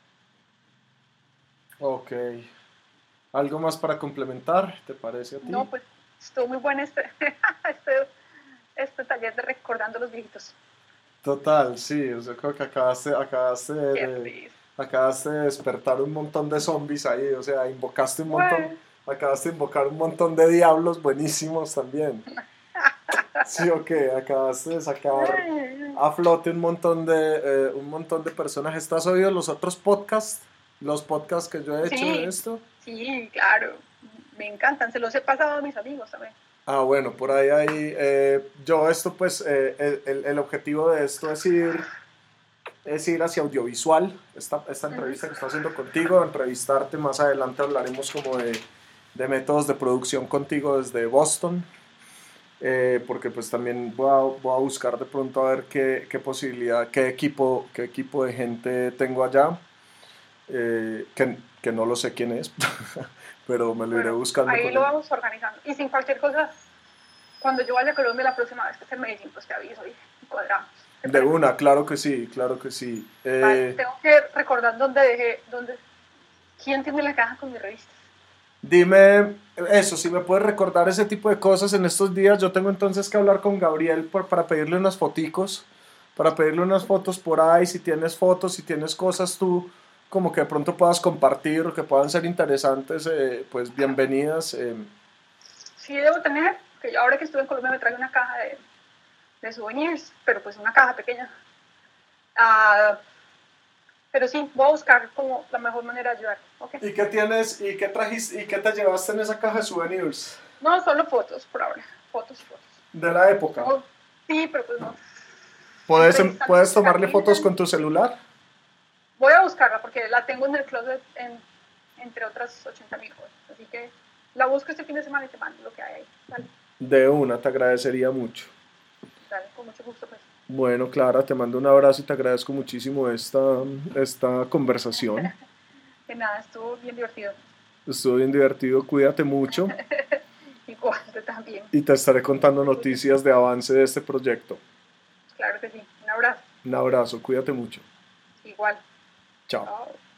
Ok. ¿Algo más para complementar? ¿Te parece a ti? No, pues estuvo muy bueno este, este, este taller de recordando los viejitos. Total, sí, o sea, creo que acabaste, acabaste de, Qué de- feliz. acabaste de despertar un montón de zombies ahí, o sea, invocaste un montón, Bueno, acabaste de invocar un montón de diablos buenísimos también. Sí, ok, acabaste de sacar a flote un montón de, eh, un montón de personajes. ¿Estás oído los otros podcasts? Los podcasts que yo he hecho de sí, esto. sí, claro, me encantan, se los he pasado a mis amigos también. Ah, bueno, por ahí hay, eh, yo esto pues, eh, el, el- el objetivo de esto es ir, es ir hacia audiovisual, esta, esta Uh-huh. entrevista que estoy haciendo contigo, entrevistarte, más adelante hablaremos como de, de métodos de producción contigo desde Boston, eh, porque pues también voy a, voy a buscar de pronto a ver qué, qué posibilidad, qué equipo, qué equipo de gente tengo allá, eh, que, que no lo sé quién es, pero me lo iré Bueno, buscando ahí con lo él. vamos organizando. Y sin cualquier cosa, cuando yo vaya a Colombia la próxima vez que esté en Medellín, pues te aviso y cuadramos. ¿Te De parece? una, claro que sí, claro que sí. Vale, Eh, tengo que recordar dónde dejé, dónde, quién tiene la caja con mis revistas. Dime eso, si me puedes recordar ese tipo de cosas en estos días. Yo tengo entonces que hablar con Gabriel por- para pedirle unas foticos, para pedirle unas fotos por ahí. Si tienes fotos, si tienes cosas tú como que de pronto puedas compartir o que puedan ser interesantes, eh, pues bienvenidas. eh. Sí debo tener, que yo ahora que estuve en Colombia me traje una caja de, de souvenirs, pero pues una caja pequeña. Uh, pero sí, voy a buscar como la mejor manera de ayudar. Okay. ¿Y qué tienes, y qué trajiste, y qué te llevaste en esa caja de souvenirs? No, solo fotos por ahora. Fotos, fotos. De la época. No, sí, pero pues no. ¿Puedes, Entrevistas puedes que tomarle caminan. fotos con tu celular? Voy a buscarla porque la tengo en el closet en, entre otras ochenta mil cosas. Así que la busco este fin de semana y te mando lo que hay ahí. Dale, De una, te agradecería mucho. dale, con mucho gusto pues. Bueno, Clara, te mando un abrazo y te agradezco muchísimo esta, esta conversación. De nada, estuvo bien divertido. Estuvo bien divertido, cuídate mucho Igual, tú también. y te estaré contando noticias de avance de este proyecto. Claro que sí. Un abrazo. Un abrazo, cuídate mucho. Igual. Chao. Chao.